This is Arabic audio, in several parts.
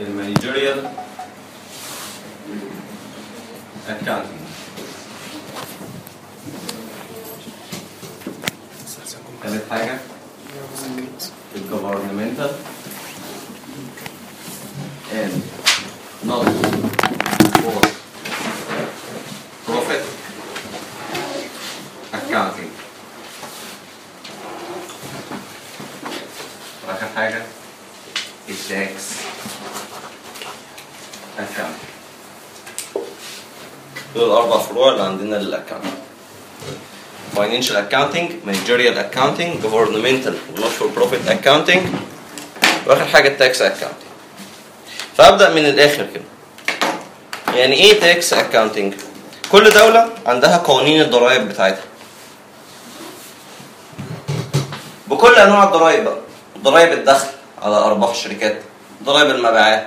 المانجيريال اكاونتنج. ثالث حاجة الجوفرنمنتال and not for profit accounting. آخر حاجة التاكس accounting. دول الأربع فروع اللي عندنا للأكاونتنج: financial accounting, managerial accounting, governmental not for profit accounting، وآخر حاجة التاكس accounting. فأبدأ من الآخر كده. يعني إيه تاكس accounting؟ كل دولة عندها قوانين الضرائب بتاعتها بكل أنواع الضرائب بقى. ضرائب الدخل على أرباح الشركات، ضرائب المبيعات.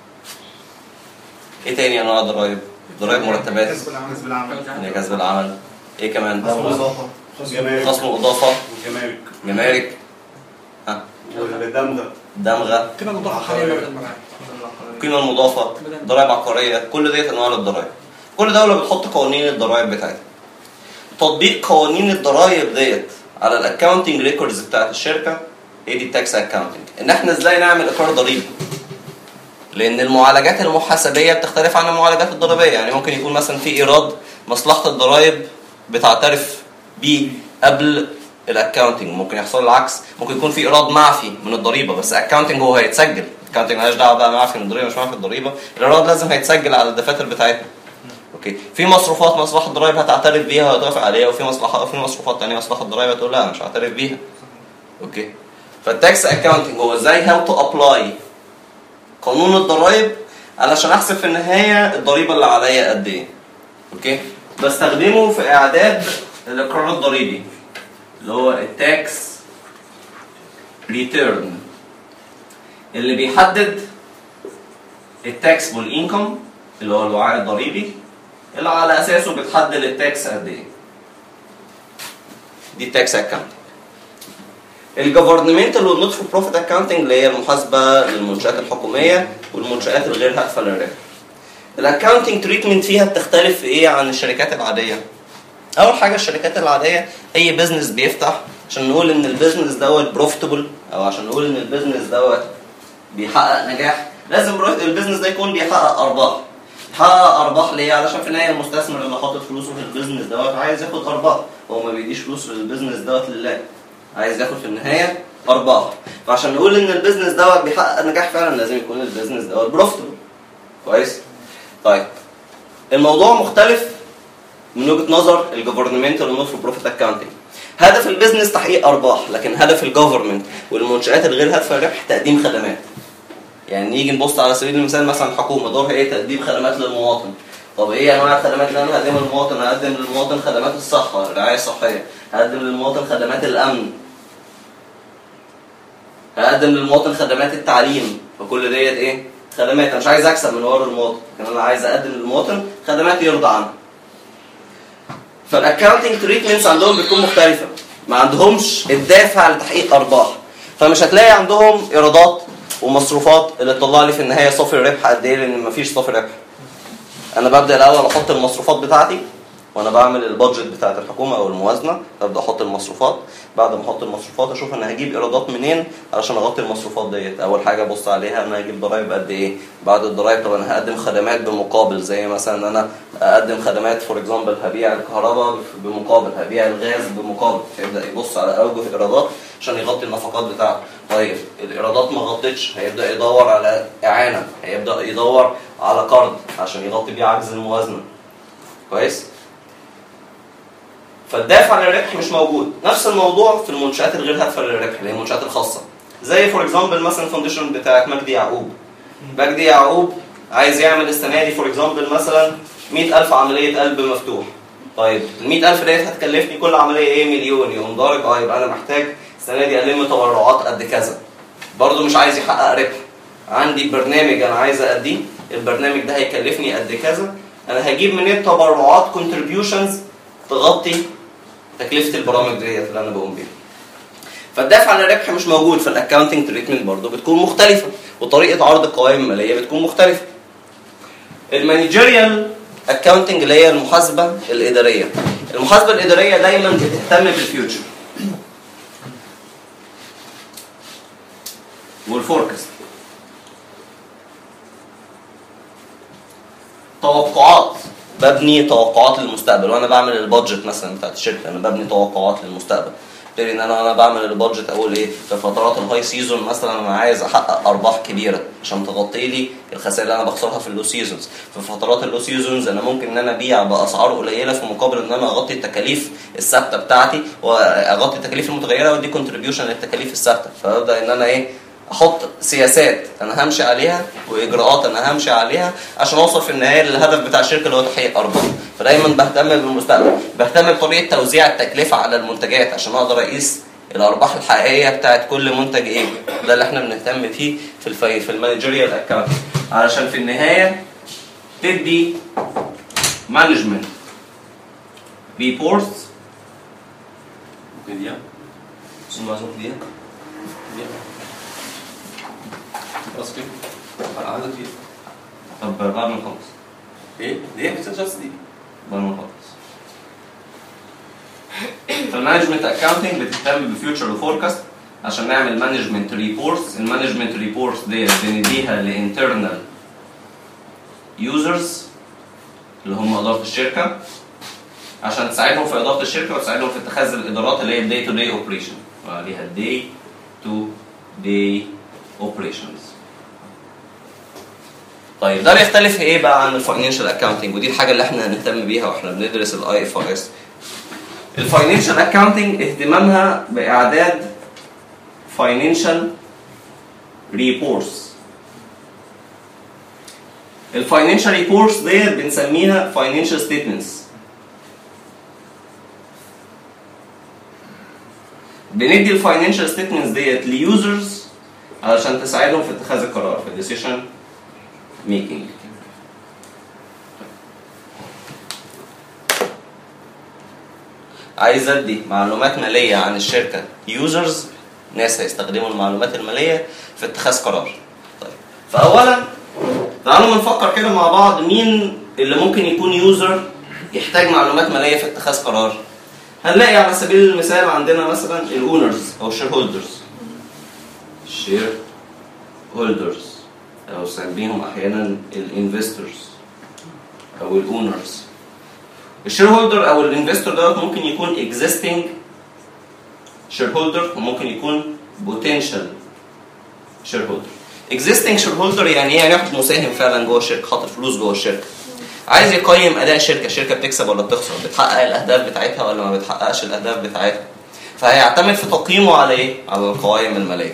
إيه تاني أنواع الضرائب؟ ضرائب مرتبات، كسب العمل. إيه كمان؟ خصم الإضافة، جمارك، دمغة، القيمة المضافة، ضرائب عقارية. كل ديت أنواع الضرائب. كل دولة بتحط قوانين الضرائب بتاعتها. تطبيق قوانين الضرائب ديت على الأكاونتنج ريكوردز بتاعت الشركة هي دي التاكس أكاونتنج. إن إحنا إزاي نعمل إقرار ضريبي، لأن المعالجات المحاسبية بتختلف عن المعالجات الضريبية. يعني ممكن يكون مثلا في إيراد مصلحة الضرائب بتعترف بيه قبل الأكاونتنج، ممكن يحصل العكس. ممكن يكون في إيراد معفي من الضريبة بس الأكاونتنج هو هيتسجل. الأكاونتنج مالهاش دعوة بقى معفي من الضريبة مش معفي من الضريبة، الإيراد لازم هيتسجل على الدفاتر بتاعتنا. اوكي، في مصروفات مصلحة الضرائب هتعترف بيها وهتوافق عليها، وفي مصروفات تانية مصلحة الضرائب هتقول لا مش هعترف بيها. اوكي، فالتاكس اكاونتنج هو ازاي هاو تو ابلاي قانون الضرائب علشان احسب في النهاية الضريبة اللي عليا قد ايه. اوكي، بستخدمه في اعداد الاقرار الضريبي اللي هو التاكس ريتيرن اللي بيحدد التاكسبل انكم اللي هو الوعاء الضريبي اللي على اساسه بتحدد التاكس قد ايه. دي التاكس اكاونتنج. الجوفرنمنتال والنوت فور بروفيت اكاونتنج اللي هي المحاسبه للمنشات الحكوميه والمنشات الغير هادفه للربح. الاكاونتنج تريتمنت فيها بتختلف في ايه عن الشركات العاديه؟ اول حاجه الشركات العاديه اي بزنس بيفتح عشان نقول ان البزنس دوت بروفيتبل او عشان نقول ان البزنس دوت بيحقق نجاح لازم البزنس ده يكون بيحقق ارباح. يحقق ارباح ليه؟ علشان في النهايه المستثمر اللي حاطط فلوسه في البزنس دوت عايز ياخد ارباح. هو ما بيديش فلوس للبزنس دوت لله، عايز ياخد في النهايه ارباح. فعشان نقول ان البزنس دوت بيحقق نجاح فعلا لازم يكون البزنس دوت بروفيتبل. كويس؟ طيب الموضوع مختلف من وجهه نظر الجوفرنمنتال والنوت فور بروفيت اكاونتنج. هدف البزنس تحقيق ارباح، لكن هدف الجوفرمنت والمنشات الغير هادفه للربح تقديم خدمات. يعني نيجي نبص على سبيل المثال مثلا الحكومه دورها ايه؟ تقديم خدمات للمواطن. طب ايه انواع الخدمات اللي انا هقدمها للمواطن؟ هقدم للمواطن خدمات الصحه، الرعايه الصحيه، هقدم للمواطن خدمات الامن، هقدم للمواطن خدمات التعليم. فكل ديت ايه؟ خدمات. انا مش عايز اكسب من ورا المواطن، لكن انا عايز اقدم للمواطن خدمات يرضى عنها. فالاكاونتنج تريتمنتس عندهم بتكون مختلفه، ما عندهمش الدافع لتحقيق ارباح. فمش هتلاقي عندهم ايرادات ومصروفات اللي تطلع لي في النهايه صافي الربح قد ايه، لان مفيش صافي ربح. انا ببدا الاول احط المصروفات بتاعتي وانا بعمل البادجت بتاعت الحكومه او الموازنه، ابدا احط المصروفات. بعد ما احط المصروفات اشوف انا هجيب ايرادات منين علشان اغطي المصروفات ديت. اول حاجه ابص عليها انا هجيب ضرايب قد ايه. بعد الضرايب طب انا هقدم خدمات بمقابل، زي مثلا انا اقدم خدمات فور اكزامبل هبيع الكهرباء بمقابل، هبيع الغاز بمقابل. فيبدا يبص على اوجه ايرادات عشان يغطي النفقات بتاعته. طيب الايرادات ما غطتش، هيبدا يدور على اعانه، هيبدا يدور على قرض عشان يغطي بيه عجز الموازنه. كويس؟ فالدافع للربح مش موجود. نفس الموضوع في المنشآت الغير هادفه للربح اللي هي المنشآت الخاصه، زي فور اكزامبل مثلا الفاونديشن بتاعت مجدي يعقوب. مجدي يعقوب عايز يعمل السنه دي فور اكزامبل مثلا 100,000 عمليه قلب مفتوح. طيب ال 100,000 ديت هتكلفني كل عمليه ايه؟ مليون. يقوم ضارب يبقى انا محتاج السنه دي الم تبرعات قد كذا. برضه مش عايز يحقق ربح، عندي برنامج انا عايز اديه، البرنامج ده هيكلفني قد كذا، انا هجيب منين تبرعات كونتريبيوشنز تغطي تكلفه البرامج ديت اللي انا بقوم بيها. فالدافع للربح مش موجود. فالاكاونتنج تريتمنت برضه بتكون مختلفه، وطريقه عرض القوائم الماليه بتكون مختلفه. المانجيريال اكاونتنج اللي هي المحاسبه الاداريه. المحاسبه الاداريه دايما بتهتم بالفيوتشر والفوركاست، توقعات، ببني توقعات للمستقبل. وانا بعمل البادجت مثلا بتاعت الشركه انا ببني توقعات للمستقبل. ابتدي ان انا بعمل البادجت اقول ايه في فترات الهاي سيزون مثلا انا عايز احقق ارباح كبيره عشان تغطي لي الخسائر اللي انا بخسرها في اللو سيزونز. في فترات اللو سيزونز انا ممكن ان انا ابيع باسعار قليله في مقابل ان انا اغطي التكاليف الثابته بتاعتي واغطي التكاليف المتغيره ودي كونتريبيوشن للتكاليف الثابته. فابدا ان انا ايه احط سياسات انا همشي عليها واجراءات انا همشي عليها عشان اوصل في النهايه للهدف بتاع الشركه اللي هو تحقيق ارباح. فدايما بهتم بالمستقبل، بهتم بطريقه توزيع التكلفه على المنتجات عشان اقدر اقيس الارباح الحقيقيه بتاعت كل منتج ايه. ده اللي احنا بنهتم فيه في المانجيريال اكاونت علشان في النهايه تدي مانجمنت ريبورتس. دي دي خلاص كده عدد فيه. طب بعد ما نخلص ايه دي بتتجسد دي بعد ما نخلص. فالمانجمنت اكاونتنج بتهتم بالفيوتشر وفوركاست عشان نعمل مانجمنت ريبورتس. المانجمنت ريبورتس دي بنديها لانترنال يوزرز اللي هم اداره الشركه عشان تساعدهم في اداره الشركه وتساعدهم في اتخاذ الادارات اللي هي الداي تو داي اوبريشن وعليها الداي تو داي اوبريشنز. طيب ده بيختلف ايه بقى عن الفاينانشال اكاونتنج ودي الحاجه اللي احنا هنهتم بيها واحنا بندرس الاي اف ار اس. الفاينانشال اكاونتنج اهتمامها باعداد فاينانشال ريبورتس. الفاينانشال ريبورتس دي بنسميها فاينانشال ستيتمنتس. بندي الفاينانشال ستيتمنتس ديت ليوزرز علشان تساعدهم في اتخاذ القرار في الديسيشن ميكينج. عايز ادي معلومات ماليه عن الشركه يوزرز ناس هيستخدموا المعلومات الماليه في اتخاذ قرار. طيب فاولا تعالوا نفكر كده مع بعض مين اللي ممكن يكون يوزر يحتاج معلومات ماليه في اتخاذ قرار. هنلاقي على سبيل المثال عندنا مثلا الاونرز او الشير هولدرز. الشير هولدرز او سميهم احيانا الانفستورز او الاونرز. الشير هولدر او الانفستور دوت ممكن يكون existing شير هولدر وممكن يكون potential شير هولدر. existing شير هولدر يعني ايه؟ يعني واحد مساهم فعلا جوه الشركه حاطط فلوس جوه الشركه عايز يقيم اداء الشركه، الشركه بتكسب ولا بتخسر، بتحقق الاهداف بتاعتها ولا ما بتحققش الاهداف بتاعتها. فهيعتمد في تقييمه على ايه؟ على القوائم الماليه.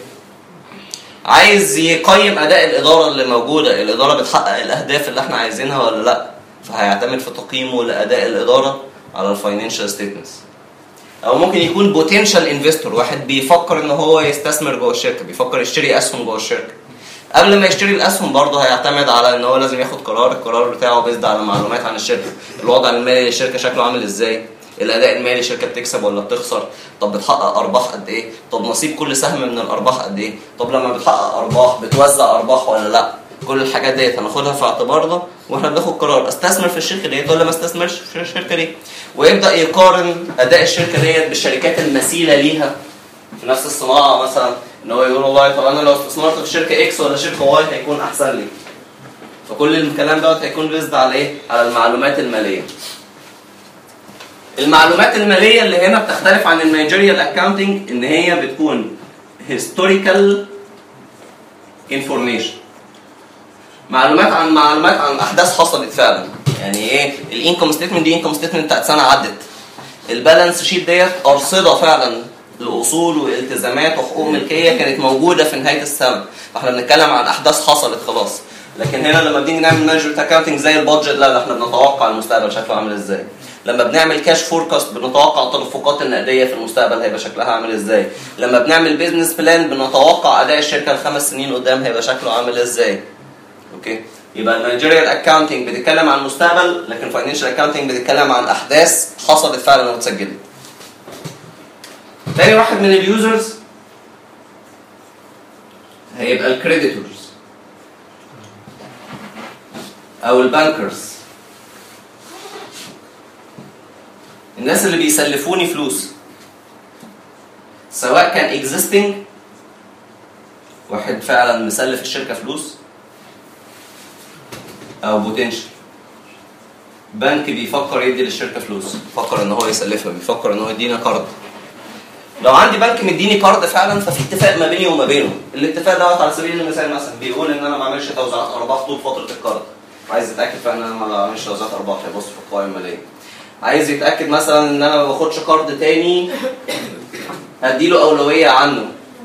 عايز يقيم اداء الاداره اللي موجوده، الاداره بتحقق الاهداف اللي احنا عايزينها ولا لا، فهيعتمد في تقييمه لاداء الاداره على الفاينانشال ستيتمنتس. او ممكن يكون بوتنشال انفستور، واحد بيفكر ان هو يستثمر جوه الشركه، بيفكر يشتري اسهم جوه الشركه. قبل ما يشتري الاسهم برضه هيعتمد على ان هو لازم ياخد قرار، القرار بتاعه بيزد على معلومات عن الشركه، الوضع المالي للشركه شكله عامل ازاي، الاداء المالي الشركه بتكسب ولا بتخسر، طب بتحقق ارباح قد ايه، طب نصيب كل سهم من الارباح قد ايه، طب لما بتحقق ارباح بتوزع ارباح ولا لا. كل الحاجات ديت هناخدها في اعتبارنا واحنا بناخد قرار استثمر في الشركه ديت ولا ما استثمرش في الشركه دي. ويبدا يقارن اداء الشركه ديت بالشركات المثيله ليها في نفس الصناعه مثلا، ان هو يقول والله طب انا لو استثمرت في شركه اكس ولا شركه واي هيكون احسن لي. فكل الكلام دوت هيكون بيزد على ايه؟ على المعلومات الماليه. المعلومات الماليه اللي هنا بتختلف عن المانجيريال اكاونتنج ان هي بتكون هيستوريكال انفورميشن، معلومات عن احداث حصلت فعلا. يعني ايه؟ الانكم ستيتمنت دي انكم ستيتمنت بتاعت سنه عدت، البالانس شيت ديت ارصده فعلا لاصول والتزامات وحقوق ملكيه كانت موجوده في نهايه السنه، فاحنا بنتكلم عن احداث حصلت خلاص. لكن هنا لما بنيجي نعمل مانجمنت اكاونتنج زي البادجت لا احنا بنتوقع المستقبل شكله عامل ازاي. لما بنعمل كاش فوركاست بنتوقع التدفقات النقديه في المستقبل هيبقى شكلها عامل ازاي. لما بنعمل بيزنس بلان بنتوقع اداء الشركه ل5 سنين قدام هيبقى شكله عامل ازاي. اوكي، يبقى المانجيريال اكاونتنج بتتكلم عن المستقبل، لكن فاينانشال اكاونتنج بتتكلم عن احداث حصلت فعلا واتسجلت. تاني واحد من اليوزرز هيبقى الكريديتورز. او البانكرز، الناس اللي بيسلفوني فلوس، سواء كان existing واحد فعلا مسلف الشركه فلوس، او بوتنشال بنك بيفكر يدي للشركه فلوس، بيفكر ان هو يسلفها، بيفكر ان هو يدينا كارد. لو عندي بنك مديني كارد فعلا ففي اتفاق ما بيني وما بينه، الاتفاق دوت على سبيل المثال مثلا بيقول ان انا ما اعملش توزيعات ارباح طول فتره الكارد، عايز يتاكد فعلا ان انا ما بعملش توزيعات ارباح، هيبص في القوائم الماليه. عايز يتاكد مثلا ان انا ما باخدش كارد تاني هديله اولويه عنه،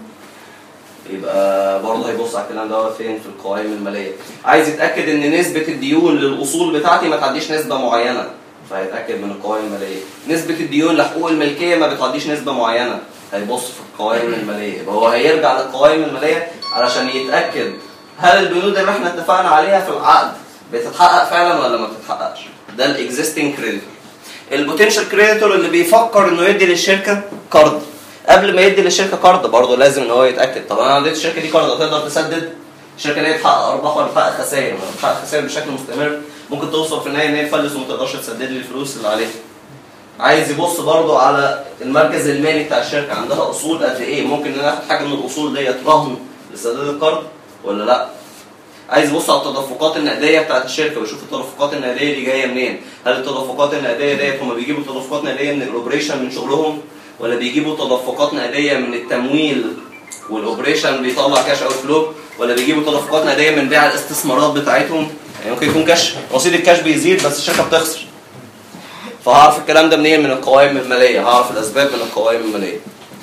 يبقى برضه هيبص على الكلام دوت فين؟ في القوائم الماليه. عايز يتاكد ان نسبه الديون للاصول بتاعتي ما تعديش نسبه معينه، فهيتاكد من القوائم الماليه. نسبه الديون لحقوق الملكيه ما بتعديش نسبه معينه، هيبص في القوائم الماليه. يبقى هو هيرجع للقوائم الماليه علشان يتاكد هل البنود اللي احنا اتفقنا عليها في العقد بتتحقق فعلا ولا ما بتتحققش. ده الاكزيستنج كريديتور. البوتنشال كريديتور اللي بيفكر انه يدي للشركه كارد، قبل ما يدي للشركه كارد برضه لازم ان هو يتاكد، طب انا اديت الشركه دي كارد هتقدر تسدد؟ الشركه دي تحقق ارباح ولا تحقق خسائر؟ لما تحقق خسائر بشكل مستمر ممكن توصل في النهايه ان هي تفلس وما تقدرش تسدد لي الفلوس اللي عليها. عايز يبص برضه على المركز المالي بتاع الشركه، عندها اصول قد ايه؟ ممكن ان انا اخد حاجه من الاصول ديت رهن لسداد الكارد ولا لا؟ عايز يبص على التدفقات النقديه بتاعت الشركه ويشوف التدفقات النقديه دي جايه منين؟ هل التدفقات النقديه ديت هم بيجيبوا تدفقات نقديه من الاوبريشن من شغلهم، ولا بيجيبوا تدفقات نقديه من التمويل والاوبريشن بيطلع كاش اوت فلو، ولا بيجيبوا تدفقات نقديه من بيع الاستثمارات بتاعتهم؟ يعني ممكن يكون كاش رصيد الكاش بيزيد بس الشركه بتخسر. فهعرف الكلام ده منين؟ من القوائم الماليه، هعرف الاسباب من القوائم الماليه.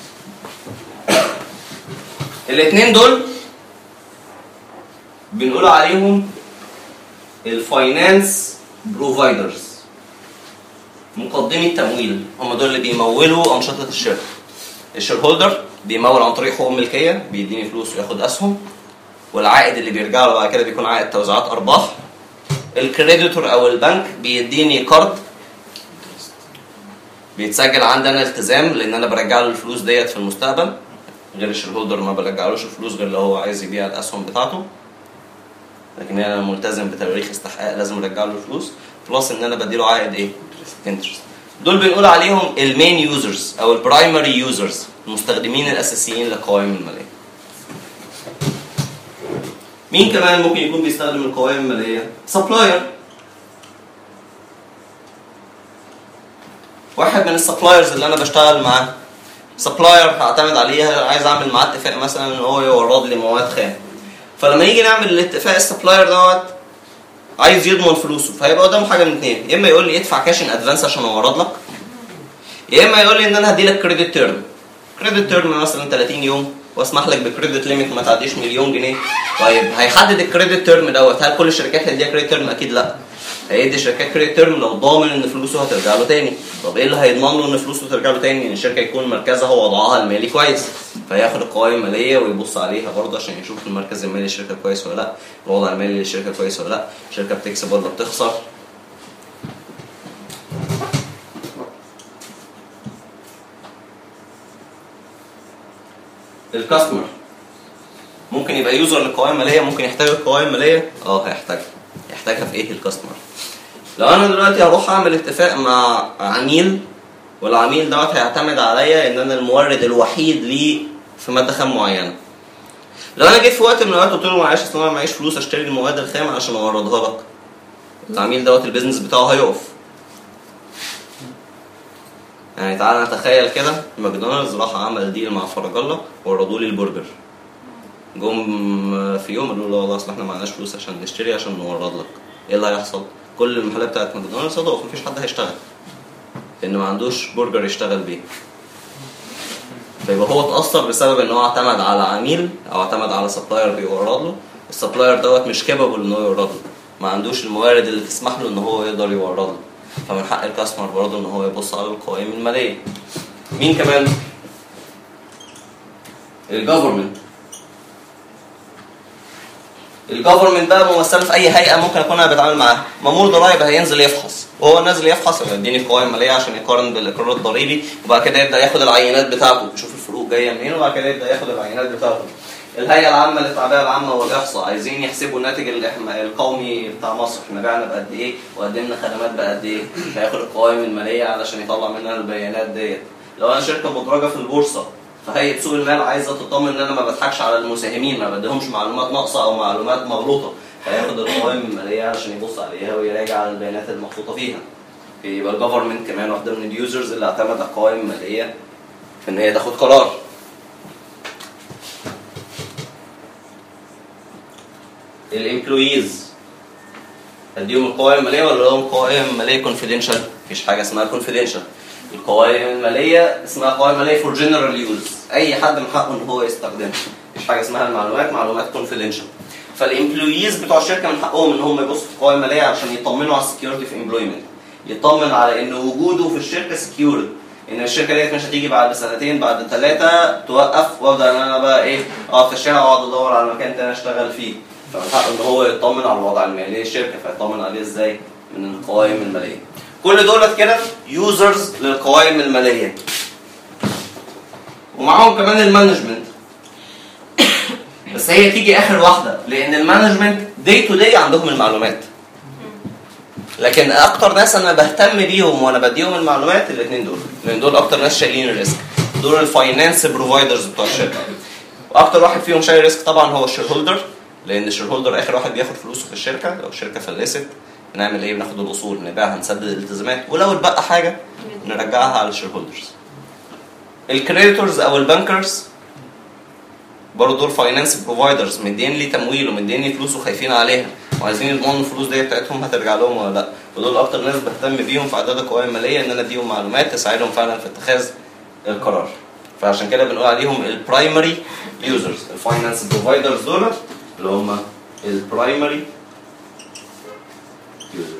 الاثنين دول بنقول عليهم الفاينانس بروفايدرز، مقدمي التمويل، هم دول اللي بيمولوا انشطه الشركه. الشير هولدر بيمول عن طريق حقوق ملكيه، بيديني فلوس وياخد اسهم، والعائد اللي بيرجع له بعد كده بيكون عائد توزيعات ارباح. الكريديتور او البنك بيديني كارد بيتسجل عندنا التزام لان انا برجع له الفلوس ديت في المستقبل، غير الشير هولدر ما برجعلوش الفلوس غير لو هو عايز يبيع الاسهم بتاعته، لكن انا ملتزم بتواريخ استحقاق لازم ارجع له الفلوس، بلس ان انا بديله عائد ايه؟ انترست. دول بنقول عليهم المين يوزرز او البرايمري يوزرز، المستخدمين الاساسيين للقوائم الماليه. مين كمان ممكن يكون بيستخدم القوائم الماليه؟ سبلاير. واحد من السبلايرز اللي انا بشتغل معاه، سبلاير هعتمد عليها، عايز اعمل معاه اتفاق مثلا ان هو يورد لي مواد خام، فلما يجي نعمل الاتفاق السبلاير دوت عايز يضمن فلوسه، فهيبقى قدامه حاجه من اثنين، يا اما يقول لي ادفع كاش ان ادفانس عشان اورد لك، يا اما يقول لي ان انا هدي لك كريدت تيرم. كريدت تيرم مثلا 30 يوم واسمح لك بكريدت ليميت ما تعديش مليون جنيه. طيب هيحدد الكريدت تيرم دوت، هل كل الشركات هتديها كريدت تيرم؟ اكيد لا. هيدي شركات كريدت تيرم لو ضامن ان فلوسه هترجع له تاني. طب ايه اللي هيضمن له ان فلوسه ترجع له تاني؟ ان الشركه يكون مركزها ووضعها المالي كويس، فياخد القوائم الماليه ويبص عليها برضه عشان يشوف المركز المالي للشركه كويس ولا لا، الوضع المالي للشركه كويس ولا لا، الشركه بتكسب ولا بتخسر. الكاستمر ممكن يبقى يوزر للقوائم الماليه، ممكن يحتاج القوائم الماليه، هيحتاجها في ايه الكاستمر؟ لو انا دلوقتي هروح اعمل اتفاق مع عميل، والعميل دوت هيعتمد عليا ان انا المورد الوحيد ليه في ماده خام معينه. لو انا جيت في وقت من الاوقات قلت له معلش اصل انا معيش فلوس اشتري المواد الخام عشان اوردها لك، العميل دوت البيزنس بتاعه هيقف. يعني تعالى نتخيل كده ماكدونالدز راح عمل ديل مع فرج الله ووردوا لي البرجر، جم في يوم قالوا له والله اصل احنا معناش فلوس عشان نشتري عشان نورد لك. ايه اللي هيحصل؟ كل المحلات بتاعت ماكدونالدز هتقف، مفيش حد هيشتغل لان ما عندوش برجر يشتغل بيه. فيبقى هو اتاثر بسبب ان هو اعتمد على عميل او اعتمد على سبلاير بيورد له، السبلاير دوت مش كابابل ان هو يورد له، ما عندوش الموارد اللي تسمح له ان هو يقدر يورد له. فمن حق الكاستمر برضه ان هو يبص على القوائم الماليه. مين كمان؟ الجفرمنت. الجفرمنت بقى ممثله في اي هيئه ممكن اكون انا بتعامل معاها. مامور ضرائب هينزل يفحص، وهو نازل يفحص يديني القوائم الماليه عشان يقارن بالاقرار الضريبي، وبعد كده يبدا ياخد العينات بتاعته يشوف الفروق جايه منين، وبعد كده يبدا ياخد العينات بتاعته الهيئه العامه للتعبئه العامه والاحصاء عايزين يحسبوا الناتج القومي بتاع مصر، احنا بعنا بقد ايه وقدمنا خدمات بقد ايه، هياخد القوائم الماليه علشان يطلع منها البيانات ديت. لو انا شركه مدرجه في البورصه فهيئه سوق المال عايزه تطمن ان انا ما بضحكش على المساهمين، ما بديهمش معلومات ناقصه او معلومات مغلوطه، فياخد القوائم الماليه علشان يبص عليها ويراجع على البيانات المحطوطه فيها. يبقى الجفرمنت كمان واحده من اليوزرز اللي اعتمد على القوائم الماليه في ان هي تاخد قرار. الامبلويز اديهم القوائم الماليه ولا لهم قوائم ماليه كونفيدنشال؟ مفيش حاجه اسمها كونفيدنشال. القوائم الماليه اسمها قوائم ماليه فور جنرال يوز، اي حد من حقه ان هو يستخدمها. مفيش حاجه اسمها معلومات كونفيدنشال. فالامبلويز بتوع الشركه من حقهم ان هم يبصوا في القوائم الماليه عشان يطمنوا على السكيورتي في امبلويمنت، يطمن على ان وجوده في الشركه سكيورد، ان الشركه ديت مش هتيجي بعد سنتين بعد 3 توقف وافضل انا بقى ايه اقعد في الشارع واقعد ادور على مكان تاني اشتغل فيه. فمن حقه ان هو يطمن على الوضع المالي للشركه، فيطمن عليه ازاي؟ من القوائم الماليه. كل دولت كده يوزرز للقوائم الماليه. ومعاهم كمان المانجمنت. بس هي تيجي اخر واحده لان المانجمنت داي تو داي عندهم المعلومات. لكن اكتر ناس انا بهتم بيهم وانا بديهم المعلومات الاثنين دول، لان دول اكتر ناس شايلين الريسك. دول الفاينانس بروفايدرز بتوع الشركه. واكتر واحد فيهم شايل ريسك طبعا هو الشير هولدر، لان الشير هولدر اخر واحد بياخد فلوسه في الشركه. لو الشركه فلست نعمل ايه؟ بناخد الاصول نبيعها نسدد الالتزامات، ولو اتبقى حاجه نرجعها على الشير هولدرز. الكريديتورز او البانكرز برضه دول فاينانس بروفايدرز، مدين لي تمويل ومدين لي فلوس وخايفين عليها وعايزين يضمنوا الفلوس دي بتاعتهم هترجع لهم ولا لا. ودول اكتر ناس بهتم بيهم في اعداد القوائم الماليه، ان انا اديهم معلومات تساعدهم فعلا في اتخاذ القرار. فعشان كده بنقول عليهم البرايمري يوزرز. الفاينانس بروفايدرز دول اللي هم البرايمري يوزرز.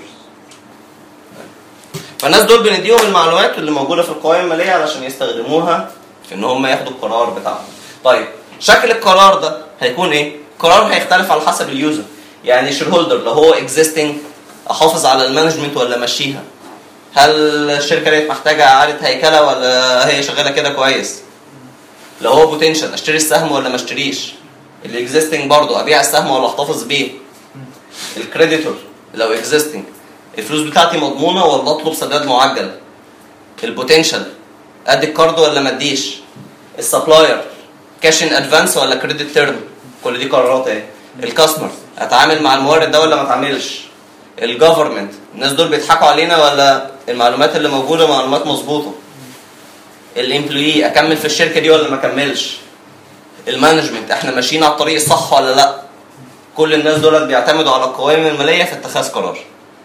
فالناس دول بنديهم المعلومات اللي موجوده في القوائم الماليه علشان يستخدموها في ان هم ياخدوا القرار بتاعهم. طيب شكل القرار ده هيكون ايه؟ القرار هيختلف على حسب اليوزر. يعني شير هولدر لو هو اكزيستنج احافظ على المانجمنت ولا امشيها؟ هل الشركه دي محتاجه اعاده هيكله ولا هي شغاله كده كويس؟ لو هو بوتنشال اشتري السهم ولا ما اشتريش؟ الاكزيستنج برضه ابيع السهم ولا احتفظ بيه؟ الكريديتور لو اكزيستنج الفلوس بتاعتي مضمونه ولا اطلب سداد معجل؟ البوتنشال ادي الكارد ولا ما اديش؟ السبلاير كاش ان ادفانس ولا كريدت تيرم؟ كل دي قرارات ايه؟ الكاستمر اتعامل مع المورد ده ولا ما اتعاملش؟ الجفرمنت الناس دول بيضحكوا علينا ولا المعلومات اللي موجوده معلومات مظبوطه؟ الامبلوي اكمل في الشركه دي ولا ما اكملش؟ المانجمنت احنا ماشيين على الطريق الصح ولا لا؟ كل الناس دول بيعتمدوا على القوائم الماليه في اتخاذ قرار.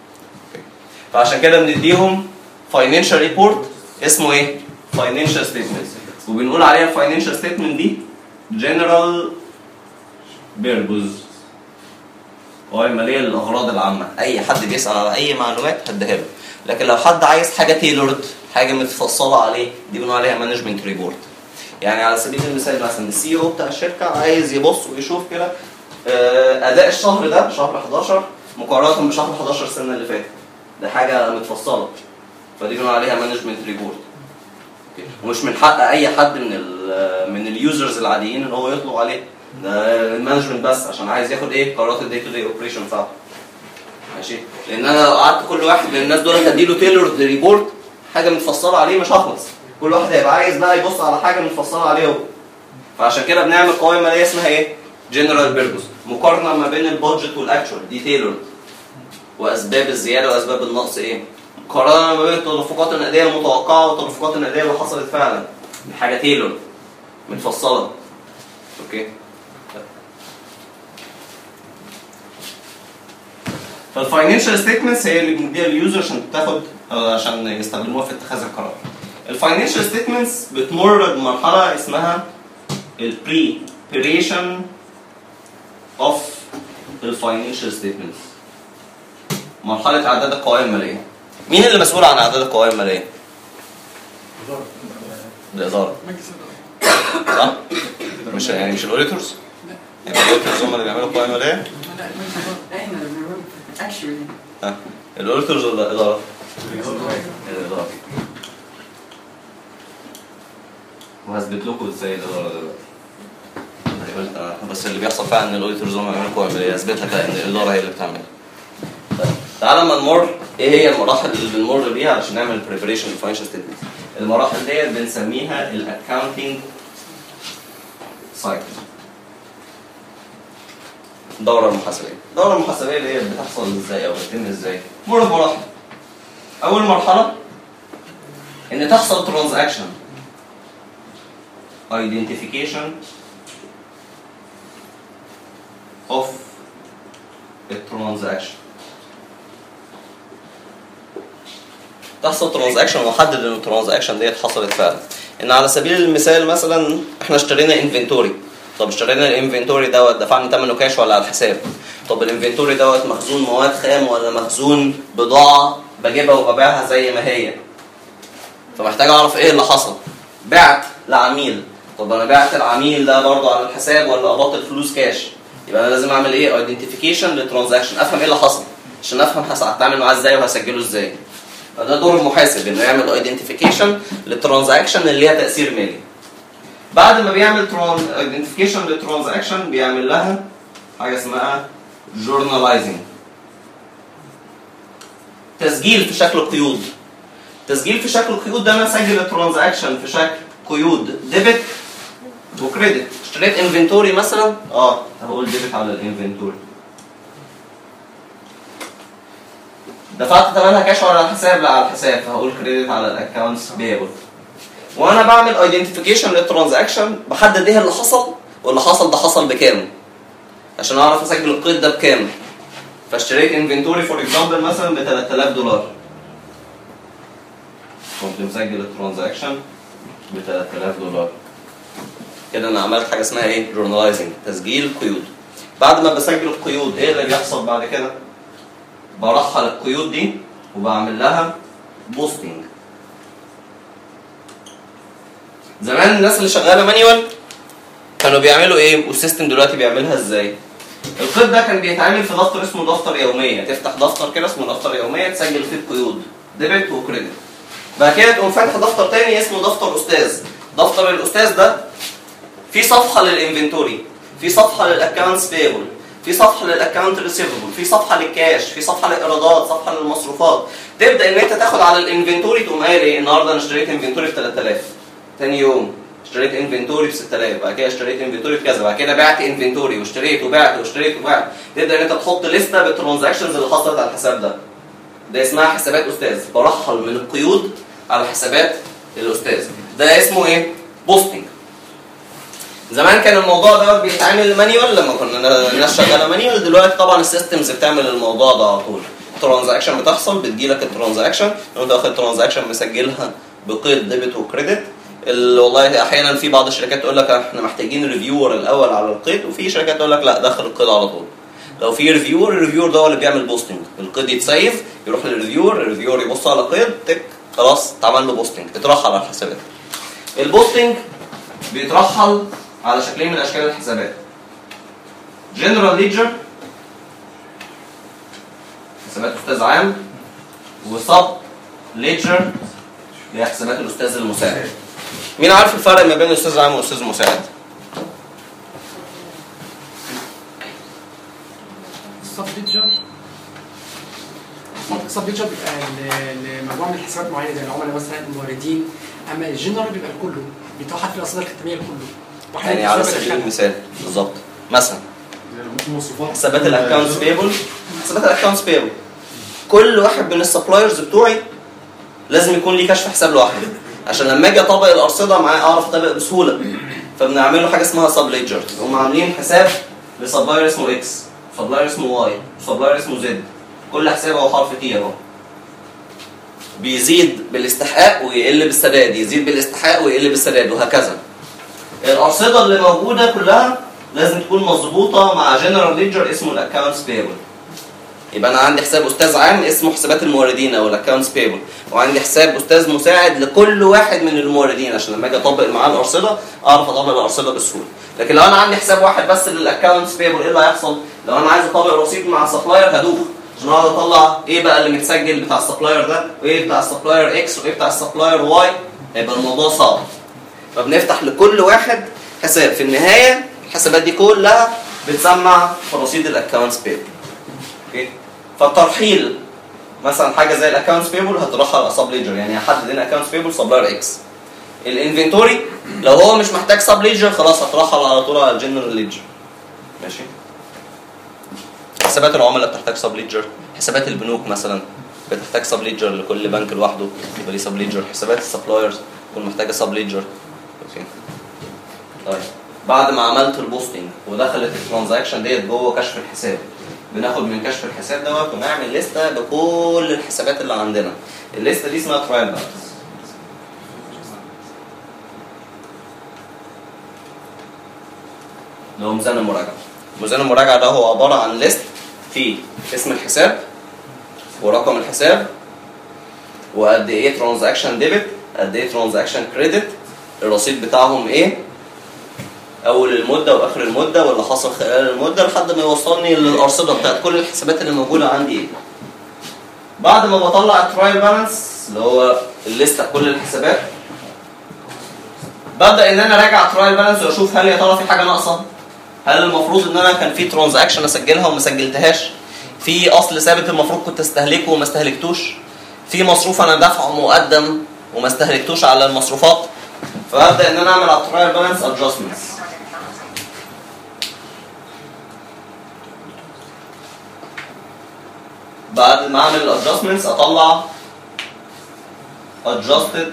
فعشان كده بنديهم فاينانشال ريبورت اسمه ايه؟ فاينانشال ستيتمنت. وبنقول عليها الفاينانشال ستيتمنت دي جنرال بيربوز، قوائم ماليه للاغراض العامه. اي حد بيسال على اي معلومات هديها له. لكن لو حد عايز حاجه تيلورد، حاجه متفصله عليه، دي بنقول عليها مانجمنت ريبورت. يعني على سبيل المثال مثلا السي او بتاع الشركه عايز يبص ويشوف كده اداء الشهر ده شهر 11 مقارنه بشهر 11 السنه اللي فاتت، ده حاجه متفصله، فدي بنقول عليها مانجمنت ريبورت. ومش من حق اي حد من اليوزرز العاديين ان هو يطلب عليه، ده المانجمنت بس عشان عايز ياخد ايه قرارات الدي تو دي اوبريشن بتاعته. ماشي؟ لان انا لو قعدت كل واحد من الناس دول هديله تيلورد ريبورت حاجه متفصله عليه مش هخلص. كل واحد هيبقى عايز بقى يبص على حاجه متفصله عليه هو. فعشان كده بنعمل قوائم ماليه اسمها ايه؟ جنرال بيربوز، مقارنه ما بين البادجت والاكشوال دي تيلورد، واسباب الزياده واسباب النقص ايه؟ مقارنه ما بين التدفقات النقديه المتوقعه والتدفقات النقديه اللي حصلت فعلا. دي حاجه تيلورد متفصله. اوكي؟ فالفاينانشال ستيتمنتس هي اللي بنديها لليوزر عشان يستخدموها في اتخاذ القرار. الفاينانشال ستيتمنتس بتمر بمرحله اسمها البريبريشن اوف الفاينانشال ستيتمنتس، مرحله اعداد القوائم الماليه. مين اللي مسؤول عن اعداد القوائم الماليه؟ الاداره. صح؟ مش الاوديتورز؟ يعني الاوديتورز هم اللي بيعملوا القوائم الماليه؟ احنا اللي بنعمل اكشولي. الاوديتورز ولا الاداره؟ الاداره. وهثبت لكم ازاي الاداره دلوقتي. بس اللي بيحصل فعلا ان الاوديتورز هم بيعملوا عمليه اثبت لك ان الاداره هي اللي بتعملها. طيب تعالى اما نمر ايه هي المراحل اللي بنمر بيها علشان نعمل بريبريشن للفاينانشال ستيتمنت. المراحل ديت بنسميها الاكاونتنج سايكل. الدوره المحاسبيه. الدوره المحاسبيه اللي هي بتحصل ازاي او بتتم ازاي؟ مر بمراحل. اول مرحله ان تحصل ترانزاكشن identification of a transaction. تحصل ترانزاكشن وحدد ان الترانزاكشن ديت حصلت فعلا. ان على سبيل المثال مثلا احنا اشترينا انفنتوري. طب اشترينا الانفنتوري دوت دفعنا ثمنه كاش ولا على الحساب؟ طب الانفنتوري دوت مخزون مواد خام ولا مخزون بضاعه بجيبها وببيعها زي ما هي؟ فمحتاج اعرف ايه اللي حصل. بعت لعميل، طب انا بعت العميل ده برضه على الحساب ولا قبضت الفلوس كاش؟ يبقى انا لازم اعمل ايه؟ ايدنتيفيكيشن للترانزاكشن، افهم ايه اللي حصل عشان افهم هتعامل معاه ازاي وهسجله ازاي. فده دور المحاسب انه يعمل ايدنتيفيكيشن للترانزاكشن اللي ليها تاثير مالي. بعد ما بيعمل ايدنتيفيكيشن للترانزاكشن بيعمل لها حاجه اسمها جورناليزنج، تسجيل في شكل قيود. تسجيل في شكل قيود ده انا اسجل الترانزاكشن في شكل قيود ديبت وكريدت. اشتريت انفنتوري مثلا هقول ديبت على الانفنتوري. دفعت ثمنها كاش ولا على الحساب؟ لا على الحساب، فهقول كريدت على الاكونتس بيبل. وانا بعمل ايدنتيفيكيشن للترانزاكشن بحدد ايه اللي حصل واللي حصل ده حصل بكام عشان اعرف اسجل القيد ده بكام. فاشتريت انفنتوري فور اكزامبل مثلا ب $3000، كنت مسجل الترانزاكشن ب $3000. كده انا عملت حاجه اسمها ايه؟ جورناليزنج، تسجيل قيود. بعد ما بسجل القيود ايه اللي بيحصل بعد كده؟ برحل القيود دي وبعمل لها بوستنج. زمان الناس اللي شغاله مانيوال كانوا بيعملوا ايه والسيستم دلوقتي بيعملها ازاي؟ القيد ده كان بيتعمل في دفتر اسمه دفتر يوميه. تفتح دفتر كده اسمه دفتر يوميه تسجل فيه القيود ديبت وكريدت. بعد كده تقوم فاتح دفتر تاني اسمه دفتر استاذ. دفتر الاستاذ ده في صفحه للانفنتوري، في صفحه للاكونتس بيبل، في صفحه للاكونت ريسيفبل، في صفحه للكاش، في صفحه للايرادات، صفحه للمصروفات. تبدا ان انت تاخد على الانفنتوري تقوم قايل ايه؟ النهارده انا اشتريت انفنتوري ب 3000، ثاني يوم اشتريت انفنتوري ب 6000، بعد كده اشتريت انفنتوري بكذا، بعد كده بعت انفنتوري واشتريت وبعت واشتريت وبعت. تبدا ان انت تحط لسته بالترانزاكشنز اللي حصلت على الحساب ده. ده اسمها حسابات استاذ. برحل من القيود على حسابات الاستاذ. ده اسمه ايه؟ بوستنج. زمان كان الموضوع ده بيتعمل مانيوال لما كنا الناس شغاله مانيوال. دلوقتي طبعا السيستمز بتعمل الموضوع ده على طول. الترانزاكشن بتحصل بتجيلك الترانزاكشن، لو انت واخد ترانزاكشن مسجلها بقيد ديبت وكريدت. والله احيانا في بعض الشركات تقول لك احنا محتاجين ريفيور الاول على القيد، وفي شركات تقول لك لا دخل القيد على طول. لو في ريفيور، الريفيور ده هو اللي بيعمل بوستنج. القيد يتسيف يروح للريفيور، الريفيور يبص على القيد تك خلاص اتعمل له بوستنج، اترحل على الحسابات. البوستنج بيترحل على شكلين من اشكال الحسابات. جنرال ليدجر حسابات استاذ عام، وسب ليدجر اللي هي حسابات الاستاذ المساعد. مين عارف الفرق ما بين الاستاذ العام والاستاذ المساعد؟ السب ليدجر بيبقى لمجموعه من الحسابات معينه زي العملاء مثلا، الموردين. اما الجنرال بيبقى لكله، بيتوحد في الارصده الختاميه لكله. يعني على سبيل المثال بالظبط مثلا حسابات الاكونتس بيبل. حسابات الاكونتس بيبل كل واحد من السبلايرز بتوعي لازم يكون ليه كشف حساب لوحده عشان لما اجي اطبق الارصده معاه اعرف اطبق بسهوله. فبنعمل له حاجه اسمها سب ليدجر. هم عاملين حساب لسبلاير اسمه اكس، سبلاير اسمه واي، سبلاير اسمه زد. كل حساب هو حرف تي اهو. بيزيد بالاستحقاق ويقل بالسداد، يزيد بالاستحقاق ويقل بالسداد وهكذا. الارصده اللي موجوده كلها لازم تكون مظبوطه مع جنرال ليدجر اسمه الاكونتس بيبل. يبقى انا عندي حساب استاذ عام اسمه حسابات الموردين او الاكونتس بيبل، وعندي حساب استاذ مساعد لكل واحد من الموردين عشان لما اجي اطبق معاه الارصده اعرف اطبق الارصده بسهوله. لكن لو انا عندي حساب واحد بس للاكونتس بيبل ايه اللي هيحصل؟ لو انا عايز اطبق رصيد مع السبلاير هدوخ عشان اقعد اطلع ايه بقى اللي متسجل بتاع السبلاير ده وايه بتاع السبلاير اكس وايه بتاع السبلاير واي. هيبقى الموضوع صعب. فبنفتح لكل واحد حساب. في النهايه الحسابات دي كلها بتسمع في رصيد الاكونتس بيبل. اوكي، فالترحيل مثلا حاجه زي الاكونتس بيبل هترحل على سب ليجر، يعني هحدد هنا اكونتس بيبل سبلاير اكس. الانفنتوري لو هو مش محتاج سب ليجر خلاص هترحل على طول على الجنرال ليجر. ماشي. حسابات العملاء بتحتاج سب ليجر، حسابات البنوك مثلا بتحتاج سب ليجر لكل بنك لوحده يبقى ليه سب ليجر، حسابات السبلايرز تكون محتاجه سب ليجر. اوكي. طيب بعد ما عملت البوستنج ودخلت الترانزاكشن ديت جوه كشف الحساب، بناخد من كشف الحساب دوت ونعمل لسته بكل الحسابات اللي عندنا. الليسته دي اسمها ترايل بالانس. اللي هو ميزان المراجعه. ميزان المراجعه ده هو عباره عن ليست فيه اسم الحساب ورقم الحساب وقد ايه ترانزاكشن ديبت، قد ايه ترانزاكشن كريدت، الرصيد بتاعهم ايه، اول المده واخر المده واللي حصل خلال المده لحد ما يوصلني للارصده بتاعت كل الحسابات اللي موجوده عندي ايه. بعد ما بطلع الترايل بالانس اللي هو الليسته بكل الحسابات، ببدا ان انا اراجع الترايل بالانس واشوف هل يا ترى في حاجه ناقصه، هل المفروض ان انا كان في ترانزاكشن اسجلها وما سجلتهاش، في اصل ثابت المفروض كنت استهلكه وما استهلكتوش، في مصروف انا دافعه مقدم وما استهلكتوش على المصروفات. فابدا ان انا اعمل على الترايل بالانس ادجستمنتس. بعد ما اعمل الادجستمنتس اطلع adjusted